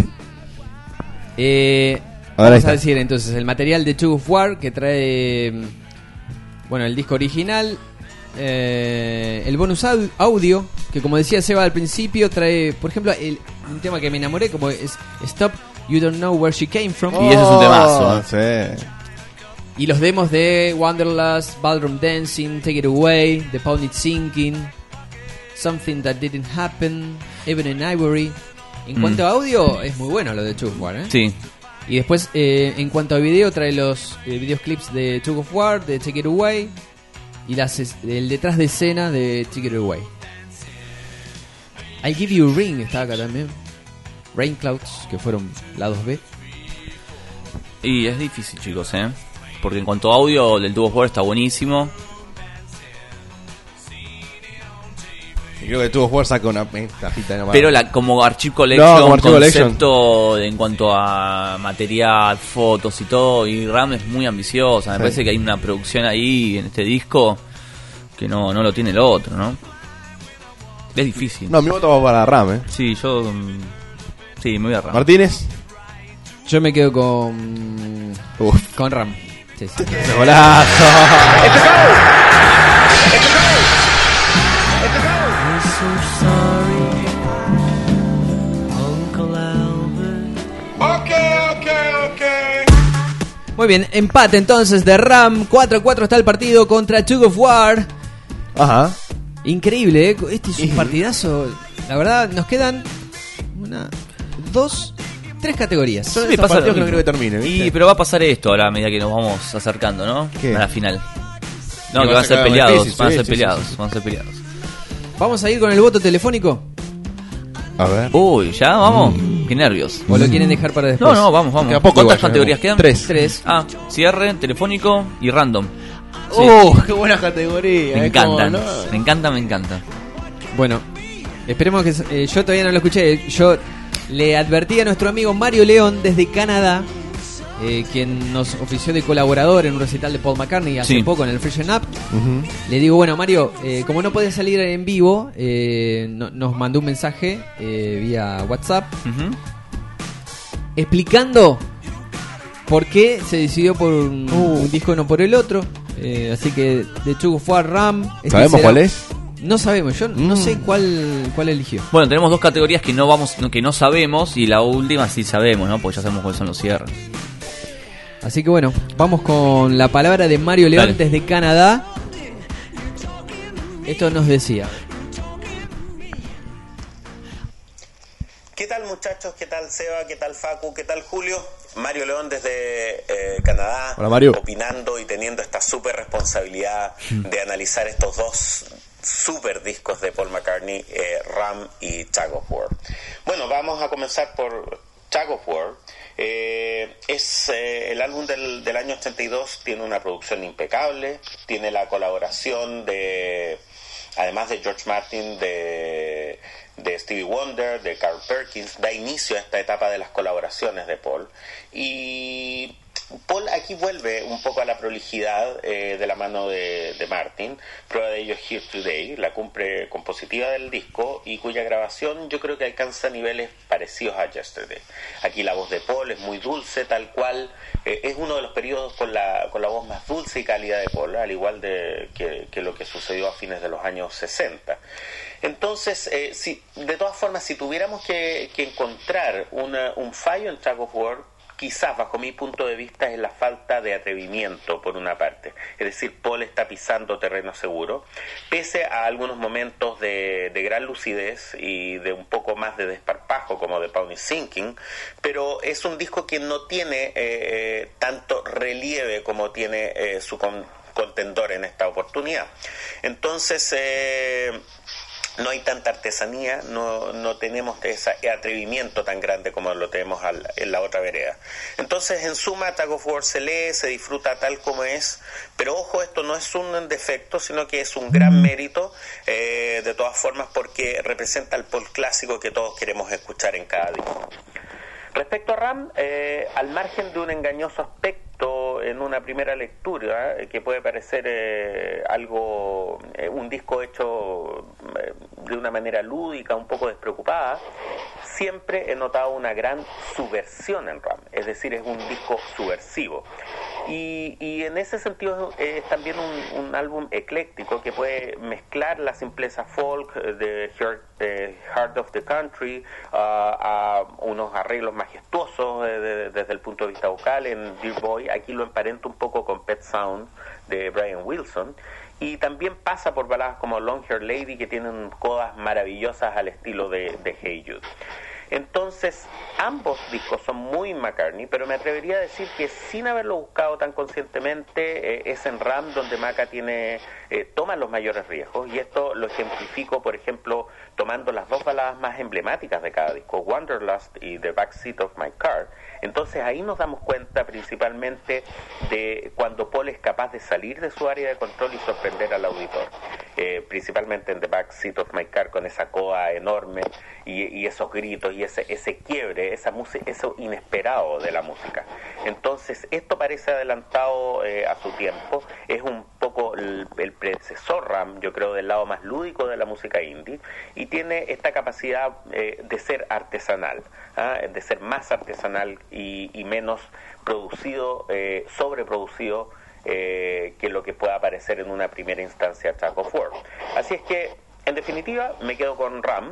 Eh, Ahora vamos a está. decir entonces el material de Tug of War que trae, mm, bueno, el disco original, eh, el bonus au- audio que, como decía Seba al principio, trae, por ejemplo, el, un tema que me enamoré como es Stop, You Don't Know Where She Came From. Y ese es un temazo, Oh, sí. Y los demos de Wanderlust, Ballroom Dancing, Take It Away, The Pound It's Sinking, Something That Didn't Happen, Even in Ivory. En Mm. cuanto a audio, es muy bueno lo de Tug of War, ¿eh? Sí. Y después, eh, en cuanto a video, trae los eh, videoclips de Tug of War, de Take It Away, y las, es- el detrás de escena de Take It Away. I Give You a Ring está acá también. Rain Clouds, que fueron lados B. Y es difícil, chicos, ¿eh? Porque en cuanto a audio, el Tug of War está buenísimo. Y creo que Tug of War saca una cajita de nomás. Pero la, como Archive Collection, No, como Archive concepto de- en cuanto a material, fotos y todo, y RAM es muy ambiciosa. Me Sí. parece que hay una producción ahí en este disco que no, no lo tiene el otro, ¿no? Es difícil. No, mi voto va para RAM, ¿eh? Sí, yo... mm, Sí, me voy a RAM. Martínez. Yo me quedo con. Uf. Con Ram. Sí, sí. ¡Qué golazo! I'm so sorry, Uncle Albert. Okay, okay, okay. Muy bien, empate entonces de Ram. cuatro a cuatro está el partido contra Tug of War. Ajá. Increíble, ¿eh? Este es un partidazo. La verdad, nos quedan una, dos, tres categorías. Son Sí, esos pasa partidos lo que no mismo. creo que termine, ¿viste? Y pero va a pasar esto ahora a medida que nos vamos acercando, ¿no? ¿Qué? A la final. No, Que que va van a a ser ser peleados, difícil, van a sí, ser sí, peleados, sí, sí. van a ser peleados. Vamos a ir con el voto telefónico. A ver. Uy, ¿ya? ¿Vamos? Qué nervios. ¿O lo quieren dejar para después? No, no, vamos, vamos. Queda poco ¿Cuántas igual, categorías ya, quedan? tres. Tres. Ah, cierre, telefónico y random. Sí. ¡Oh, qué buena categoría! Me es como, encantan, ¿no? me encanta, me encanta. Bueno, esperemos que... eh, yo todavía no lo escuché. Yo le advertí a nuestro amigo Mario León desde Canadá, eh, quien nos ofició de colaborador en un recital de Paul McCartney hace Sí. poco en el Freshen Up. Ujú. Le digo, bueno, Mario, eh, como no puede salir en vivo, eh, no- nos mandó un mensaje eh, vía WhatsApp Ujú. explicando por qué se decidió por un, Uh. un disco y no por el otro. Eh, así que de Tug of War, Ram. este ¿Sabemos será- cuál es? No sabemos, yo no Mm. sé cuál cuál eligió. Bueno, tenemos dos categorías que no vamos, no- que no sabemos y la última sí sabemos, ¿no? Porque ya sabemos cuáles son los cierres. Así que bueno, vamos con la palabra de Mario León Dale. desde Canadá. Esto nos decía. ¿Qué tal muchachos? ¿Qué tal Seba? ¿Qué tal Facu? ¿Qué tal Julio? Mario León desde eh, Canadá. Hola, Mario. Opinando y teniendo esta súper responsabilidad de analizar estos dos súper discos de Paul McCartney, eh, Ram y Tug of War. Bueno, vamos a comenzar por Tug of War. Eh, es eh, el álbum del, del año ochenta y dos, tiene una producción impecable, tiene la colaboración de, además de George Martin, de... de Stevie Wonder, de Carl Perkins, da inicio a esta etapa de las colaboraciones de Paul. Y Paul aquí vuelve un poco a la prolijidad eh, de la mano de, de Martin. Prueba de ello es Here Today, la cumbre compositiva del disco y cuya grabación yo creo que alcanza niveles parecidos a Yesterday. Aquí la voz de Paul es muy dulce, tal cual. Eh, es uno de los periodos con la, con la voz más dulce y cálida de Paul, al igual de, que, que lo que sucedió a fines de los años sesenta. Entonces, eh, si, de todas formas, si tuviéramos que, que encontrar una, un fallo en Tug of War, quizás bajo mi punto de vista es la falta de atrevimiento por una parte. Es decir, Paul está pisando terreno seguro, pese a algunos momentos de, de gran lucidez y de un poco más de desparpajo como de Pawn is Sinking, pero es un disco que no tiene eh, tanto relieve como tiene eh, su con, contendor en esta oportunidad. Entonces... Eh, no hay tanta artesanía, no, no tenemos ese atrevimiento tan grande como lo tenemos al, en la otra vereda. Entonces, en suma, Tug of War se lee, se disfruta tal como es, pero ojo, esto no es un defecto, sino que es un gran mérito, eh, de todas formas, porque representa el Paul clásico que todos queremos escuchar en cada disco. Respecto a Ram, eh, al margen de un engañoso aspecto en una primera lectura, eh, que puede parecer eh, algo, eh, un disco hecho eh, de una manera lúdica, un poco despreocupada, siempre he notado una gran subversión en Ram, es decir, es un disco subversivo. Y, y en ese sentido es también un, un álbum ecléctico que puede mezclar la simpleza folk de Heart, de Heart of the Country uh, a unos arreglos majestuosos de, de, desde el punto de vista vocal en Dear Boy. Aquí lo emparento un poco con Pet Sound de Brian Wilson. Y también pasa por baladas como Long Hair Lady, que tienen codas maravillosas al estilo de, de Hey Jude. Entonces, ambos discos son muy McCartney, pero me atrevería a decir que sin haberlo buscado tan conscientemente, eh, es en Ram donde Maca tiene, eh, toma los mayores riesgos, y esto lo ejemplifico, por ejemplo, tomando las dos baladas más emblemáticas de cada disco, Wanderlust y The Backseat of My Car. Entonces ahí nos damos cuenta principalmente de cuando Paul es capaz de salir de su área de control y sorprender al auditor, eh, principalmente en The Backseat of My Car, con esa coa enorme y, y esos gritos y ese, ese quiebre, esa música, eso inesperado de la música. Entonces esto parece adelantado eh, a su tiempo, es un poco el, el predecesor Ram, yo creo, del lado más lúdico de la música indie, y tiene esta capacidad eh, de ser artesanal, ¿ah? de ser más artesanal y, y menos producido, eh, sobreproducido, eh, que lo que pueda aparecer en una primera instancia Tug of War. Así es que, en definitiva, me quedo con Ram.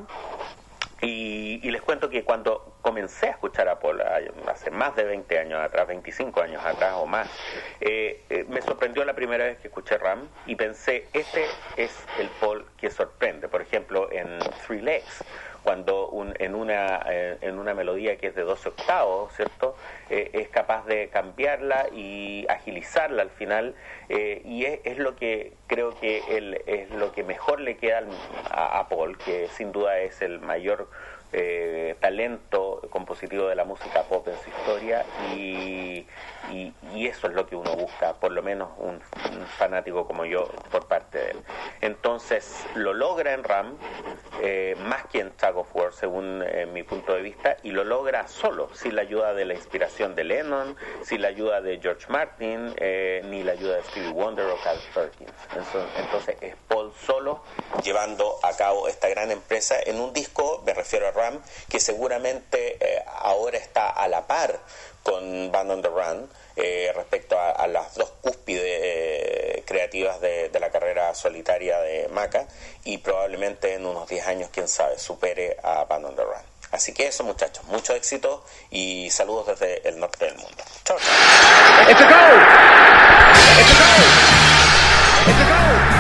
Y, y les cuento que cuando comencé a escuchar a Paul hace más de veinte años atrás, veinticinco años atrás o más, eh, eh, me sorprendió la primera vez que escuché Ram y pensé, este es el Paul que sorprende. Por ejemplo, en Three Legs, cuando un, en una eh, en una melodía que es de doce octavos, ¿cierto? Eh, es capaz de cambiarla y agilizarla al final, eh, y es, es lo que creo que él, es lo que mejor le queda a, a Paul, que sin duda es el mayor eh, talento compositivo de la música pop en su historia, y, y, y eso es lo que uno busca, por lo menos un, un fanático como yo, por parte de él. Entonces lo logra en Ram, eh, más que en Tug of War, según eh, mi punto de vista, y lo logra solo, sin la ayuda de la inspiración de Lennon, sin la ayuda de George Martin, eh, ni la ayuda de Stevie Wonder o Carl Perkins. Entonces, entonces es Paul solo llevando a cabo esta gran empresa en un disco, me refiero a Ram, que seguramente eh, ahora está a la par con Band on the Run, eh, respecto a, a las dos cúspides eh, creativas de, de la carrera solitaria de Maca, y probablemente en unos diez años, quién sabe, supere a Band on the Run. Así que eso, muchachos, mucho éxito y saludos desde el norte del mundo. Chao, chao. It's a goal! It's a goal! It's a goal!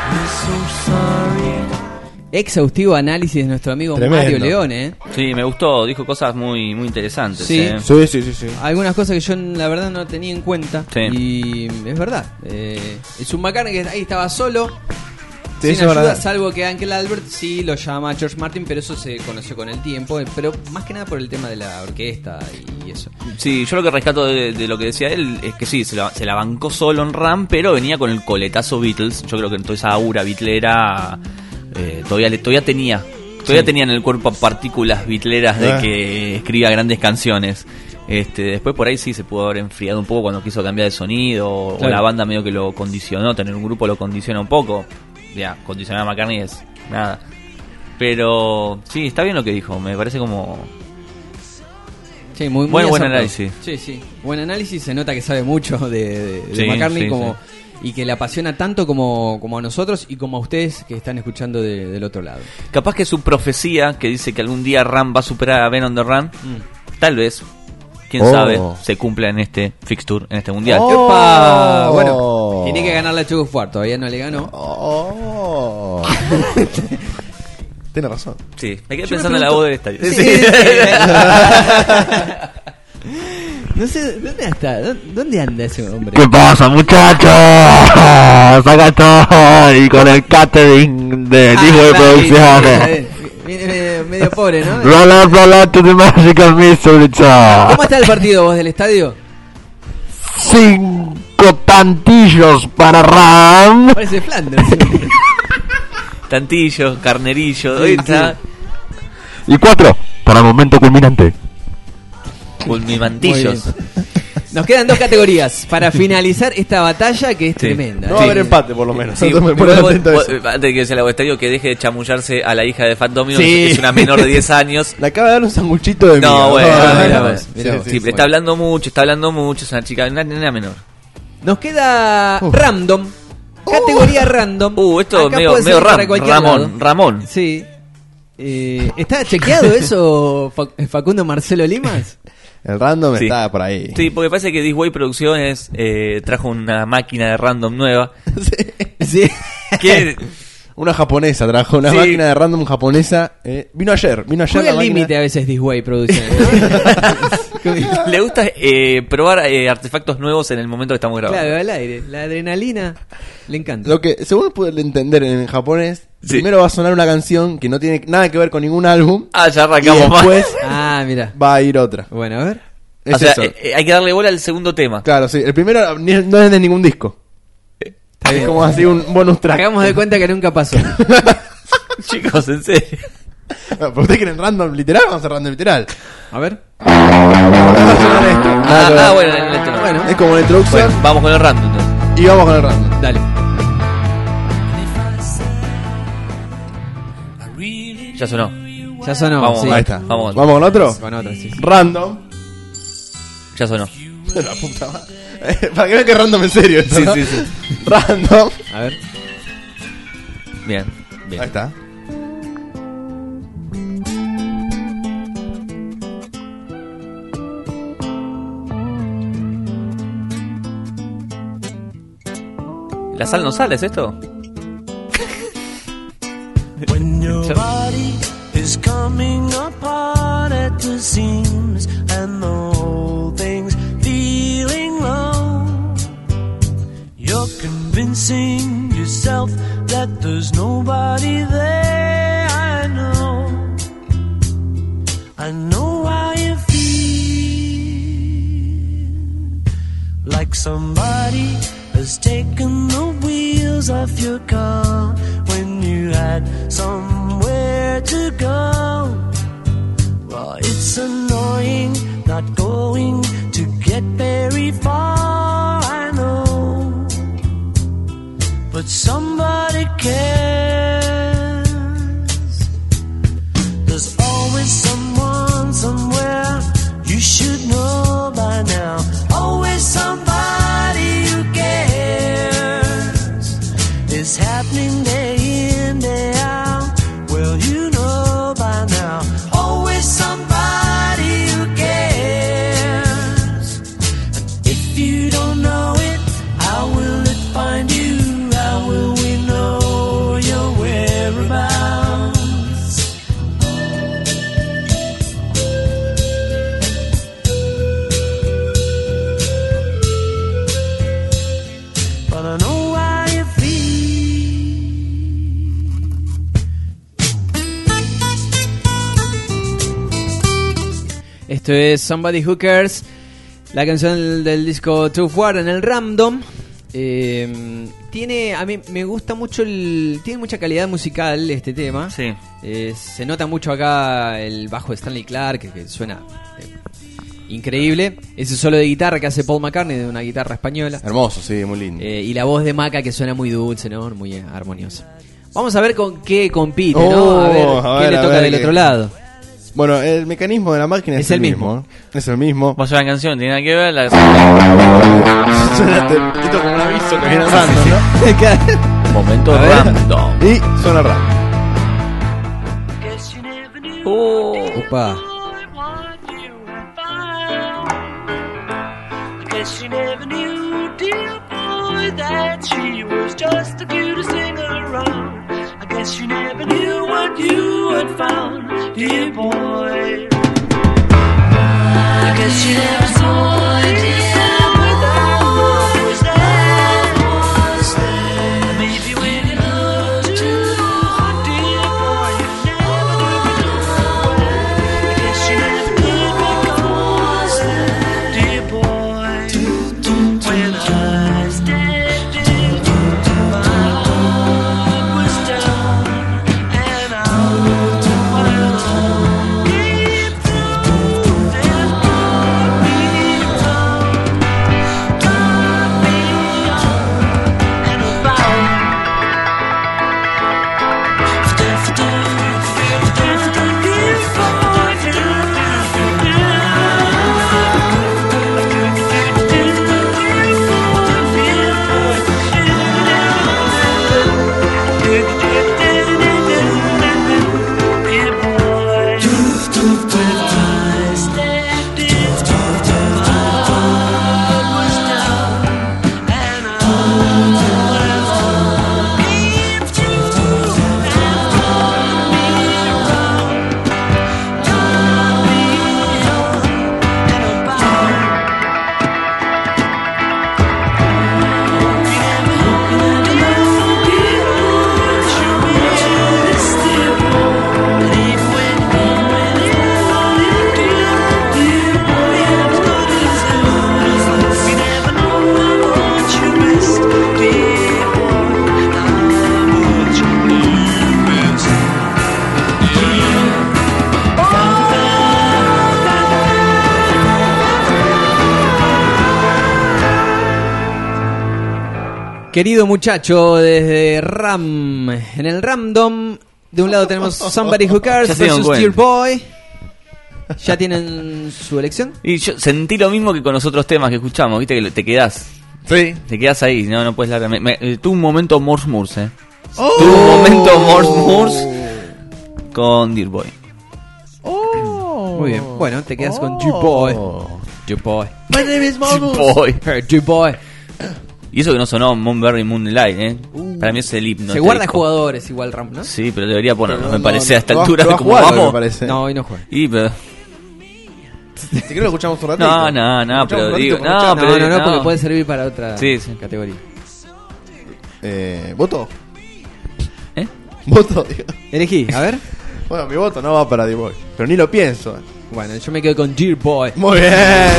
Exhaustivo análisis de nuestro amigo Tremendo. Mario Leone, ¿eh? Sí, me gustó, dijo cosas muy muy interesantes. Sí. ¿eh? Sí, sí, sí, sí. Algunas cosas que yo la verdad no tenía en cuenta. Sí. Y es verdad. Eh, es un McCartney que ahí estaba solo, Sí, sin eso es ayuda, verdad. salvo que Uncle Albert sí lo llama George Martin, pero eso se conoció con el tiempo. eh, Pero más que nada por el tema de la orquesta y eso. Sí, yo lo que rescato de, de lo que decía él es que sí, se la, se la bancó solo en Ram, pero venía con el coletazo Beatles. Yo creo que toda esa aura bitlera eh, todavía le, todavía tenía todavía Sí. tenía en el cuerpo partículas bitleras de Ah. que escribía grandes canciones. Este, después por ahí sí se pudo haber enfriado un poco cuando quiso cambiar de sonido, o Claro. la banda medio que lo condicionó, tener un grupo lo condiciona un poco. Ya, condicionar a McCartney es nada. Pero sí, está bien lo que dijo, me parece como... Sí, muy, muy Buen- buen acertado. análisis. Sí, sí. Buen análisis, se nota que sabe mucho de, de- de Sí, McCartney sí, como, y que le apasiona tanto como, como a nosotros y como a ustedes que están escuchando de- del otro lado. Capaz que su profecía, que dice que algún día Ram va a superar a Ben on the Run, tal vez, quién Oh. sabe, se cumpla en este fixture, en este mundial. Oh. ¡Epa! Bueno, tiene que ganarle a Tug of War, todavía no le ganó. Oh. Tiene razón. Sí, me quedé Yo me pensando en la pregunto- voz del estadio. Sí, sí. No sé, ¿dónde está? ¿Dó- ¿Dónde anda ese hombre? ¿Qué pasa, muchachos? Acá estoy con el catering de Ah, Disney claro, Producciones. sí, Viene medio, medio pobre, ¿no? Roll up, roll up to the Magical Mystery Tour. ¿Cómo está el partido vos del estadio? Cinco tantillos para Ram. Parece Flanders. Tantillo, carnerillo, Sí, ahí está. Y cuatro para el momento culminante. Culmimantillos. Muy bien. Nos quedan dos categorías para finalizar esta batalla que es Sí. tremenda. No va a ¿eh? haber empate, por lo menos. Sí, Entonces me igual pone vos- atento a vos- eso. antes de que sea el estadio, que deje de chamullarse a la hija de Fat Domino, Sí. que es una menor de diez años. Le acaba de dar un sanguchito de No, miga. bueno, Ah, no, mira no, vos, mira sí, vos. sí, Sí, sí. está hablando mucho, está hablando mucho, es una chica, una nena menor. Nos queda random. Categoría random. Uh, esto Acá medio, puede medio ser para Ram, cualquier Ramón, lado. Ramón. Sí. Eh, ¿Está chequeado eso, Fa- Facundo Marcelo Limas? El random Sí. está por ahí. Sí, porque parece que This Way Producciones eh, trajo una máquina de random nueva. Sí. Que Una japonesa trajo, una Sí. máquina de random japonesa. eh, vino ayer, vino ayer Juega la el máquina. límite a veces Disway produce. Le gusta eh, probar eh, artefactos nuevos en el momento que estamos grabando. Claro, al aire. La adrenalina le encanta. Lo que, según pude entender en japonés, Sí. primero va a sonar una canción que no tiene nada que ver con ningún álbum. Ah, ya Y arrancamos más. después Ah, mira. va a ir otra. Bueno, a ver. Es O sea, eso. eh, eh, hay que darle bola al segundo tema. Claro, sí. El primero ni- no es de ningún disco. Es como así un bonus track. Hagamos de cuenta que nunca pasó. Chicos, en serio. No, pero ustedes quieren random literal, vamos a hacer random literal. A ver. Ah, ah, bueno, en el tema. Bueno. Es como una introducción Bueno, vamos con el random entonces. y vamos con el random. Dale. Ya sonó. Ya sonó. Vamos, sí. Ahí está. Vamos. Vamos con otro. Con otra, sí. sí. Random. Ya sonó. La puta madre. Para que vean que es random en serio esto, Sí, ¿no? sí, sí. Random. A ver. Bien, bien. Ahí está. ¿La sal no sale, es esto? When your body is coming apart at the seams and the whole thing's feeling low, you're convincing yourself that there's nobody there. I know, I know how you feel, like somebody has taken the wheels off your car when you had somewhere to go. Well, it's annoying not going to get very far, I know, but somebody cares. There's always someone somewhere you should know by now. Always somebody who cares. It's happening day in, day out. Well, you know by now. Always somebody who cares. And if you don't know it, how will it find you? How will we know your whereabouts? But I know how you Esto es Somebody Who Cares, la canción del, del disco Tough War en el Random. Eh, tiene, a mí me gusta mucho el, tiene mucha calidad musical este tema. Sí. Eh, se nota mucho acá el bajo de Stanley Clarke que, que suena eh, increíble. Ese solo de guitarra que hace Paul McCartney de una guitarra española. Hermoso, sí, muy lindo. Eh, y la voz de Maca que suena muy dulce, ¿no? Muy eh, armoniosa. Vamos a ver con qué compite, ¿no? Oh, A ver a qué ver, le a toca ver del qué- otro lado. Bueno, el mecanismo de la máquina es, Es el mismo. Es el mismo. Vos sabés la canción, tiene nada que ver. La... Suena te- esto como un aviso que viene random, ¿no? Momento A ver. random. Y suena random. Oh. Opa. I guess she never knew, dear boy, that she was just the cutest thing around. I guess she never knew what you had found, dear boy. I guess she never saw, dear boy, that love was there. Maybe when you look too hard, dear boy, you never knew where. I guess she never did because, dear boy, when I stepped in, my heart was down and out on my own. Dear Querido muchacho, desde Ram, en el Ramdom, de un lado tenemos Somebody Who Cares Ya se dieron versus cuenta. Dear Boy. ¿Ya tienen su elección? Y yo sentí lo mismo que con los otros temas que escuchamos, viste que te quedás. Sí. Te quedás ahí, no, no puedes largar. Me, me, eh, tuve un momento Morse Morse, eh. Oh. Tuve un momento Morse Morse con Dear Boy. Oh. Muy bien. Bueno, te quedas con Dear Boy. Dear Boy. My name is Dear Marvelous. Boy. Dear Boy. Y eso que no sonó Moonberry Moonlight, eh. Para mí es el himno. Se este guarda disco. jugadores igual Ram, ¿no? Sí, pero debería ponerlo, Pero me no, parece no, a esta lo va- altura lo va a como jugar, vamos. me parece. No, hoy no juega. Y pero Si querés lo escuchamos un ratito. no, no, no, Escuchamos pero un ratito digo, por no, escuchar. pero No, no, no, no. porque puede servir para otra Sí, sí. categoría. Eh, ¿Voto? ¿Eh? ¿Voto? Digo. Elegí, a ver. Bueno, mi voto no va para The Boy. Pero ni lo pienso. Bueno, yo me quedo con Dear Boy. Muy bien.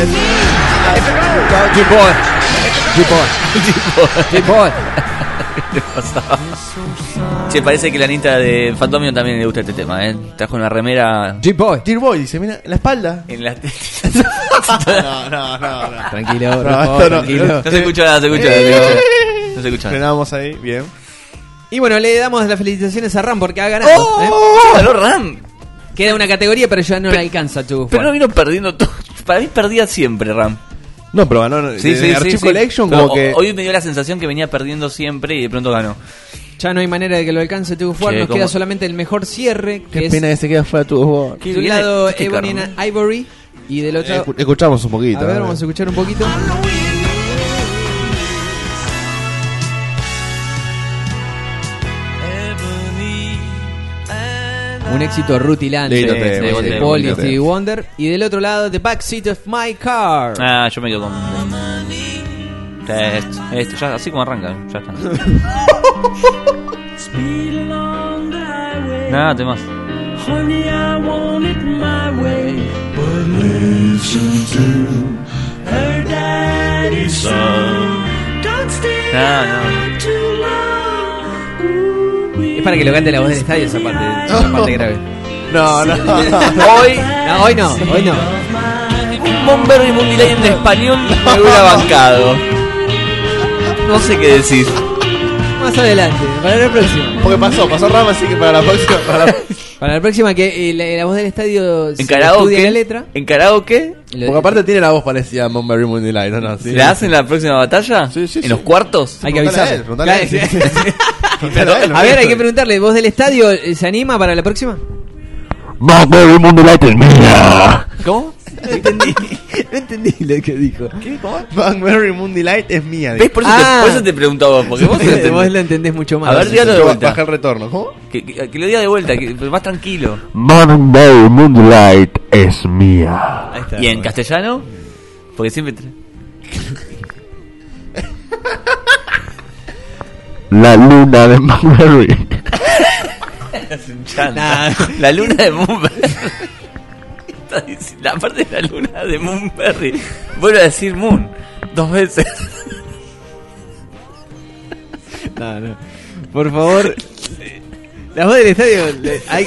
Dear Boy. Dear Boy. Dear Boy. ¿Qué pasaba? Che, parece que la Anita de Fantomion también le gusta este tema, eh. Trajo una remera Dear Boy. Dear Boy, dice, mira, en la espalda. en la No, no, no, no. Tranquilo, No, por favor, esto no. tranquilo. No se escucha nada, se escucha nada, se escucha nada. No se escucha nada. Frenamos ahí, bien. Y bueno, le damos las felicitaciones a Ram porque ha ganado. ¿eh? Ganó Ram. Queda una categoría, pero ya no le alcanza, Chu. Pero no vino perdiendo todo. Para mí perdía siempre Ram. No, pero ganó. Sí, sí, Archive sí, Collection, Pero como que. hoy me dio la sensación que venía perdiendo siempre y de pronto ganó. Ya no hay manera de que lo alcance Chu Fuar. Che, Nos ¿cómo? queda solamente el mejor cierre, que Qué es pena que se queda fuera tu voz. Qué de un bien, lado qué Ebony carne. and Ivory y del otro. Escu- Escuchamos un poquito. A ver, vamos a escuchar un poquito. Un éxito rutilante Lindo de, tema, de sí, Paul lindo y tema. Stevie Wonder. Y del otro lado, The Backseat of My Car. Ah, yo me quedo con. Esto, esto, ya, así como arranca, ya está. Nada, temas. Honey, I want it my way, but listen to her daddy's son. Don't stay No, no. out too long. Ooh, Es para que lo cante la voz del estadio esa parte, esa parte grave. No, no. Hoy, No, hoy no, hoy no. un Moonberry Moonlight en español me hubiera bancado. No sé qué decir. Más adelante, para la próxima. Porque pasó, pasó Rama, así que para la próxima. Para la... Para la próxima que eh, la, la voz del estadio En se estudia karaoke. la letra. En karaoke. y lo- Porque aparte tiene la voz parecida a Moonberry Moonlight, ¿no? no sí. ¿La hacen la próxima batalla? Sí, sí, ¿En sí. los cuartos? Hay que Preguntale a avisar. él, preguntale a él, sí, sí. Preguntale a él, A ver, hay que preguntale. preguntarle, ¿voz del estadio eh, se anima para la próxima? Moonberry Moonlight es mía. ¿Cómo? No entendí, no entendí lo que dijo. ¿Qué? ¿Cómo? Moonberry Moonlight es mía. ¿Ves? Por eso, Ah. te, por eso te preguntaba vos, porque vos lo Vos entendés. lo entendés mucho más. A ver, dígalo de Yo vuelta. Baja el retorno. ¿Cómo? Que, que, que lo diga de vuelta, que, pero más tranquilo. Moonberry Moonlight es mía. Ahí está. ¿Y en castellano? Porque siempre... tra- La luna de Moonberry. Es un chanta. Nah. La luna de Moonberry. Está diciendo- La parte de la luna de Moonberry. Vuelvo a decir Moon. Dos veces. No, no. Por favor. La voz del estadio. le- hay-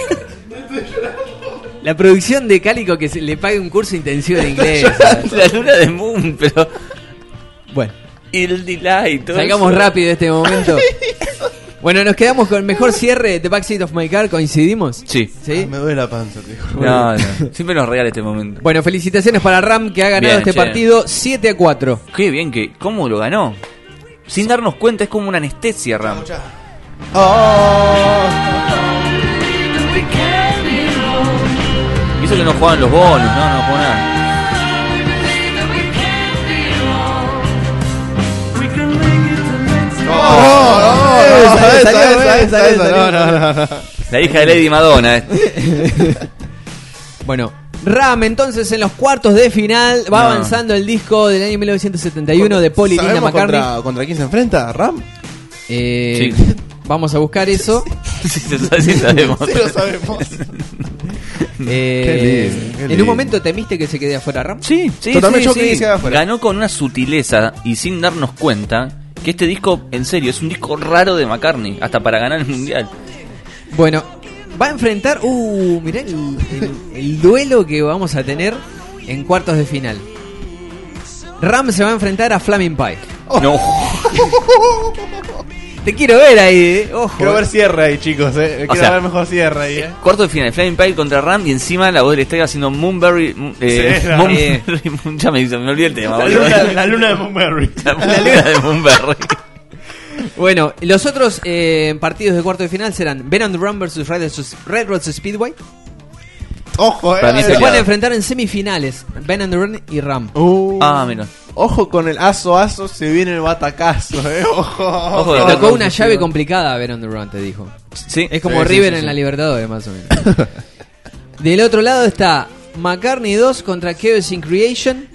La producción de Cálico que se le pague un curso intensivo de inglés. La luna de Moon, pero... Bueno, Y el delay, todo salgamos eso. rápido de este momento. Bueno, nos quedamos con el mejor cierre de Backseat of My Car. ¿Coincidimos? Sí. ¿Sí? Ah, me duele la panza, te digo. No, no. Siempre nos regala este momento. Bueno, felicitaciones para Ram que ha ganado Bien, este che. partido siete a cuatro. Qué bien que... ¿Cómo lo ganó? Sin darnos cuenta, es como una anestesia, Ram. Oh. Y eso que no jugaban los bonus, no, no jugó nada. Oh, no, Salió, no, esa, salió, esa, esa, salió, esa, salió. no, no, no, no. La hija de Lady Madonna. eh. Bueno, Ram entonces en los cuartos de final va No. avanzando el disco del año mil novecientos setenta y uno de Paul y Linda ¿Sabemos McCartney. contra, contra quién se enfrenta? ¿Ram? Eh, Sí. Vamos a buscar eso. Sí, sí, sí, sabemos. Sí lo sabemos. Eh, Qué lindo, qué en lindo. un momento temiste que se quede afuera Ram. Sí, sí, Totalmente, sí, yo sí. creí que se iba afuera. Ganó con una sutileza y sin darnos cuenta que este disco, en serio, es un disco raro de McCartney, hasta para ganar el mundial. Bueno, va a enfrentar. Uh, mirá el, el- el duelo que vamos a tener en cuartos de final. Ram se va a enfrentar a Flaming Pie. No. Te quiero ver ahí, eh. Ojo. Quiero ver cierre ahí, chicos, eh. Quiero sea, ver mejor cierre ahí, eh. Cuarto de final, Flaming Pile contra Ram y encima la voz del estadio haciendo Moonberry. Eh, Sí, la- Moonberry ya me, me olvidé el tema. La boludo. luna, la luna de Moonberry. La luna de Moonberry. Bueno, los otros eh, partidos de cuarto de final serán Venom the Run versus Red, Red Road Speedway. Ojo, eh. Para mí Se peleado. pueden enfrentar en semifinales Venom the Run y Ram. Uh, Ah, mira. Ojo con el aso aso, se viene el batacazo, eh. Ojo. Ojo, Le Red tocó Road una Speedway. llave complicada a Venom the Run, te dijo. Sí. Es como Sí, sí, River sí, en sí. la Libertadores, más o menos. Del otro lado está McCartney dos contra Chaos in Creation.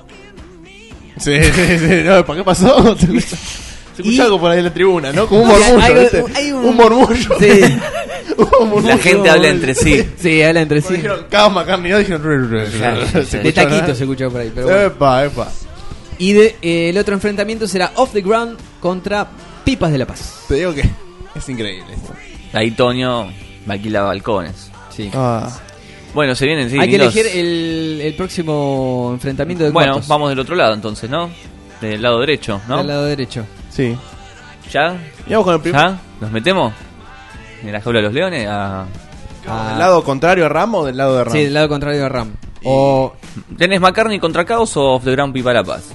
Sí, sí, sí. No, ¿para qué pasó? Se escucha, se escucha Y- algo por ahí en la tribuna, ¿no? Como un Hay- murmullo, hay- ¿viste? hay un- un... murmullo. Sí. un murmullo. La gente habla entre sí. Sí, habla entre Cuando sí. dijeron Chaos McCartney, no dijeron. Claro, Se De escuchó, taquito ¿no? se escuchó por ahí. Pero bueno. Epa, epa. Y de, eh, el otro enfrentamiento será Off the Ground contra Pipas de la Paz. Te digo que es increíble esto. Ahí Toño me alquila balcones. Sí. Ah. Bueno, se vienen, sí. Hay que lindos. elegir el, el próximo enfrentamiento de Bueno, cuartos. vamos del otro lado entonces, ¿no? Del lado derecho, ¿no? Del lado derecho. Sí. ¿Ya? Y vamos con el primer. ¿Ya? ¿Nos metemos? ¿En la jaula de los leones? Ah. Ah, ¿Del lado contrario a Ram o del lado de Ram? Sí, del lado contrario de Ram. O, ¿Tenés McCartney contra Chaos o Off the Ground Pipa La Paz?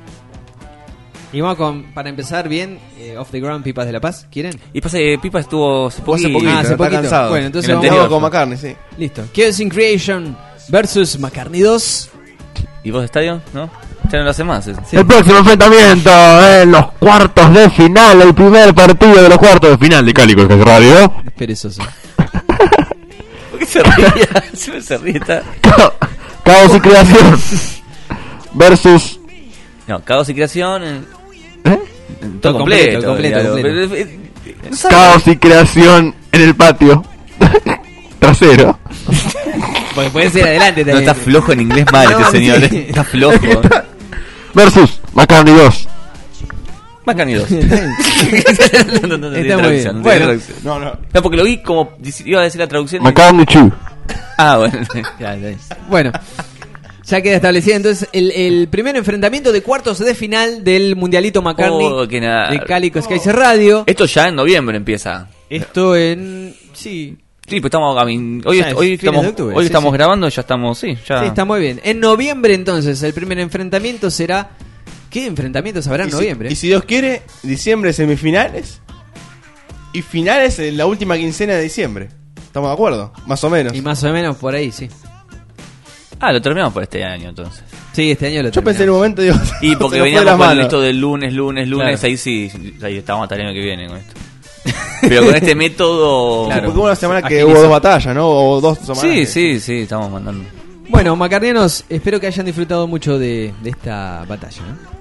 y vamos con, para empezar bien, eh, Off the Ground, Pipas de la Paz. ¿Quieren? Y pasa que Pipa estuvo hace Fue hace poquito. poquito, Ah, hace está poquito. cansado. Bueno, entonces El vamos- anterior. Vamos con McCartney, sí. Listo. Chaos in Creation versus McCartney dos. ¿Y vos de estadio? ¿No? Ya no lo hace más. ese. Sí. El próximo enfrentamiento en los cuartos de final, el primer partido de los cuartos de final de Cálico que es Radio. Es perezoso. ¿Por qué se ríe? Siempre se ríe. está- Caos y creación versus No, Caos y Creación. En... ¿eh? en Todo todo completo, completo. completo, digamos. completo. Pero, eh, eh, no sabe. Caos y creación en el patio trasero Porque puede ser adelante No, también. está flojo en inglés mal No, este señor. sí. eh. Está flojo. versus McCartney dos. McCartney dos. no, no, no, no tiene Está muy traducción, bien. no tiene Bueno. traducción. No, no. No, porque lo vi como iba a decir la traducción. y- McCartney two. Ah, bueno. Ya, ya. Bueno, ya queda establecido entonces el, el primer enfrentamiento de cuartos de final del Mundialito McCartney Oh, qué nada. de Cálico Skies Radio. Esto ya en noviembre empieza. Esto en... Sí, Sí, pues estamos a mí- hoy, Ya, es hoy fines estamos, de octubre, hoy sí, estamos sí. grabando, ya estamos, sí, ya. sí, está muy bien. En noviembre entonces el primer enfrentamiento será... ¿Qué enfrentamientos habrá en Y si- noviembre? Y si Dios quiere, diciembre semifinales. Y finales en la última quincena de diciembre. ¿Estamos de acuerdo? Más o menos. Y más o menos por ahí, sí. Ah, lo terminamos por este año entonces. Sí, este año lo Yo pensé en un terminamos. momento, digo. Y se porque nos fue de veníamos las con manos. esto del lunes, lunes, lunes, Claro. ahí sí, ahí estamos hasta el año que viene con esto. Pero con este método. Sí, porque hubo una semana que Agiliza. hubo dos batallas, ¿no? O dos semanas. Sí, que- sí, sí, estamos mandando. Bueno, macarnianos, espero que hayan disfrutado mucho de, de esta batalla, ¿no?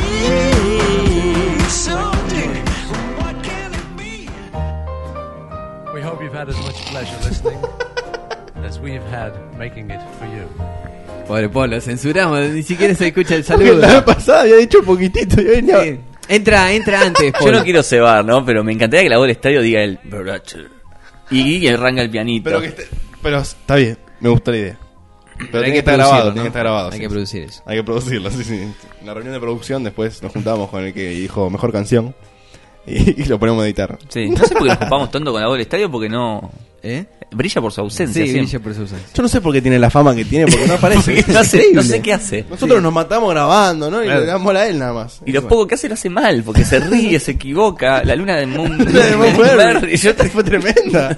We hope you've had as much pleasure listening as we've had making it for you. Pobre Polo, censuramos, ni siquiera se escucha el Porque saludo. la vez pasada había dicho un poquitito y hoy venía- Sí. Entra, entra antes, Yo Polo. no quiero cebar, ¿no? Pero me encantaría que la voz del estadio diga el. Y, y arranca el pianito. Pero, que esté- pero está bien, me gustó la idea. Pero hay tiene que que estar producirlo, grabado, ¿no? tiene que estar grabado. Hay sí. que producir eso. Hay que producirlo, sí, sí. En la reunión de producción después nos juntamos con el que dijo mejor canción y, y lo ponemos a editar. Sí, no sé por qué nos ocupamos tanto con la voz del estadio porque no. ¿Eh? Brilla por su ausencia. Sí, siempre. brilla por su ausencia. Yo no sé por qué tiene la fama que tiene, porque no aparece. no, Es sé, increíble. no sé qué hace. Nosotros nos matamos grabando, ¿no? Y Claro. le damos a él nada más. Y lo poco que hace lo hace mal, porque se ríe, se equivoca. La luna de Moon. La de Moon Berry. y yo te- Fue tremenda.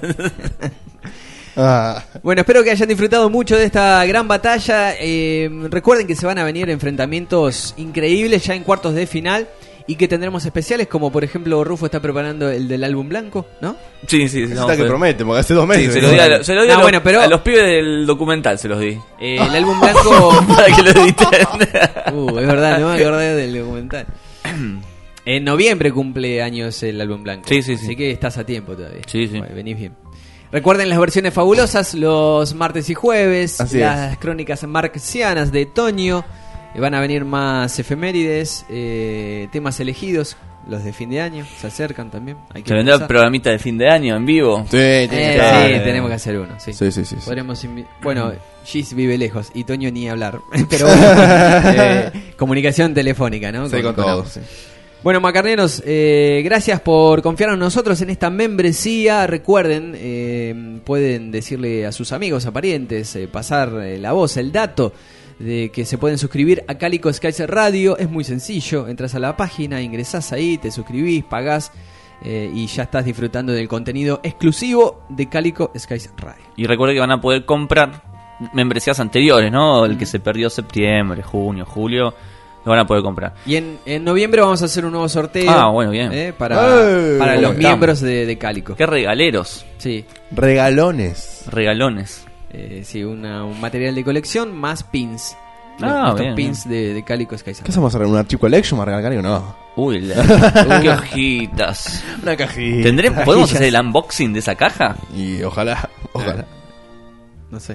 Ah. Bueno, espero que hayan disfrutado mucho de esta gran batalla. Eh, recuerden que se van a venir enfrentamientos increíbles ya en cuartos de final y que tendremos especiales como por ejemplo Rufo está preparando el del álbum blanco, ¿no? Sí, sí, sí. Esa no, está que fue- promete, porque hace dos Sí, meses. se los di, a, lo- se los di a Ah, los, bueno, pero- a los pibes del documental, se los di. Eh, el álbum blanco... Para que lo editen. Uh, es verdad, no me acordé del documental. En noviembre cumple años el álbum blanco. Sí, sí, sí. Así que estás a tiempo todavía. Sí, sí. Bueno, venís bien. Recuerden las versiones fabulosas los martes y jueves. Así las crónicas marxianas de Toño. Eh, Van a venir más efemérides, eh, temas elegidos, los de fin de año. Se acercan también. Hay que Se vendrá el pensar. programita de fin de año en vivo. Sí, tiene que Eh, estar. sí, tenemos que hacer uno. Sí, Sí, sí, sí, sí. Podremos invi- bueno, Gis vive lejos y Toño ni hablar. Pero bueno, eh, comunicación telefónica, ¿no? Sí, con con todos, ambos. sí. Bueno, macarneros, eh, gracias por confiar en nosotros en esta membresía. Recuerden, eh, pueden decirle a sus amigos, a parientes, eh, pasar eh, la voz, el dato de que se pueden suscribir a Calico Skies Radio. Es muy sencillo, entras a la página, ingresás ahí, te suscribís, pagás eh, y ya estás disfrutando del contenido exclusivo de Calico Skies Radio. Y recuerden que van a poder comprar membresías anteriores, ¿no? El que se perdió septiembre, junio, julio, lo van a poder comprar. Y en, en noviembre vamos a hacer un nuevo sorteo. Ah, bueno, bien. eh, para, ¡Eh! para ¿Cómo los estamos? miembros de, de Calico. Qué regaleros, Sí. Regalones. regalones. Eh, sí, una, un material de colección más pins. Ah, Estos bien, pins de, de Calico Skies. ¿Qué hacemos ahora? ¿Un Archive Collection para regalar algo? No. Uy, la... qué hojitas. Una cajita. ¿Tendremos, ¿Podemos Cajillas. hacer el unboxing de esa caja? Y ojalá, ojalá. No sé.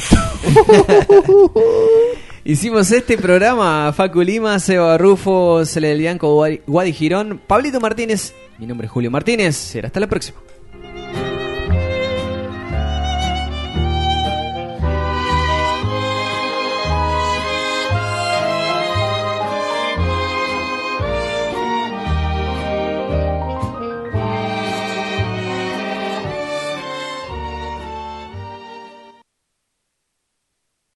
Hicimos este programa Facu Lima, Seba Rufo, Cele del Bianco, Guadi Guadi Girón, Pablito Martínez. Mi nombre es Julio Martínez. Será hasta la próxima.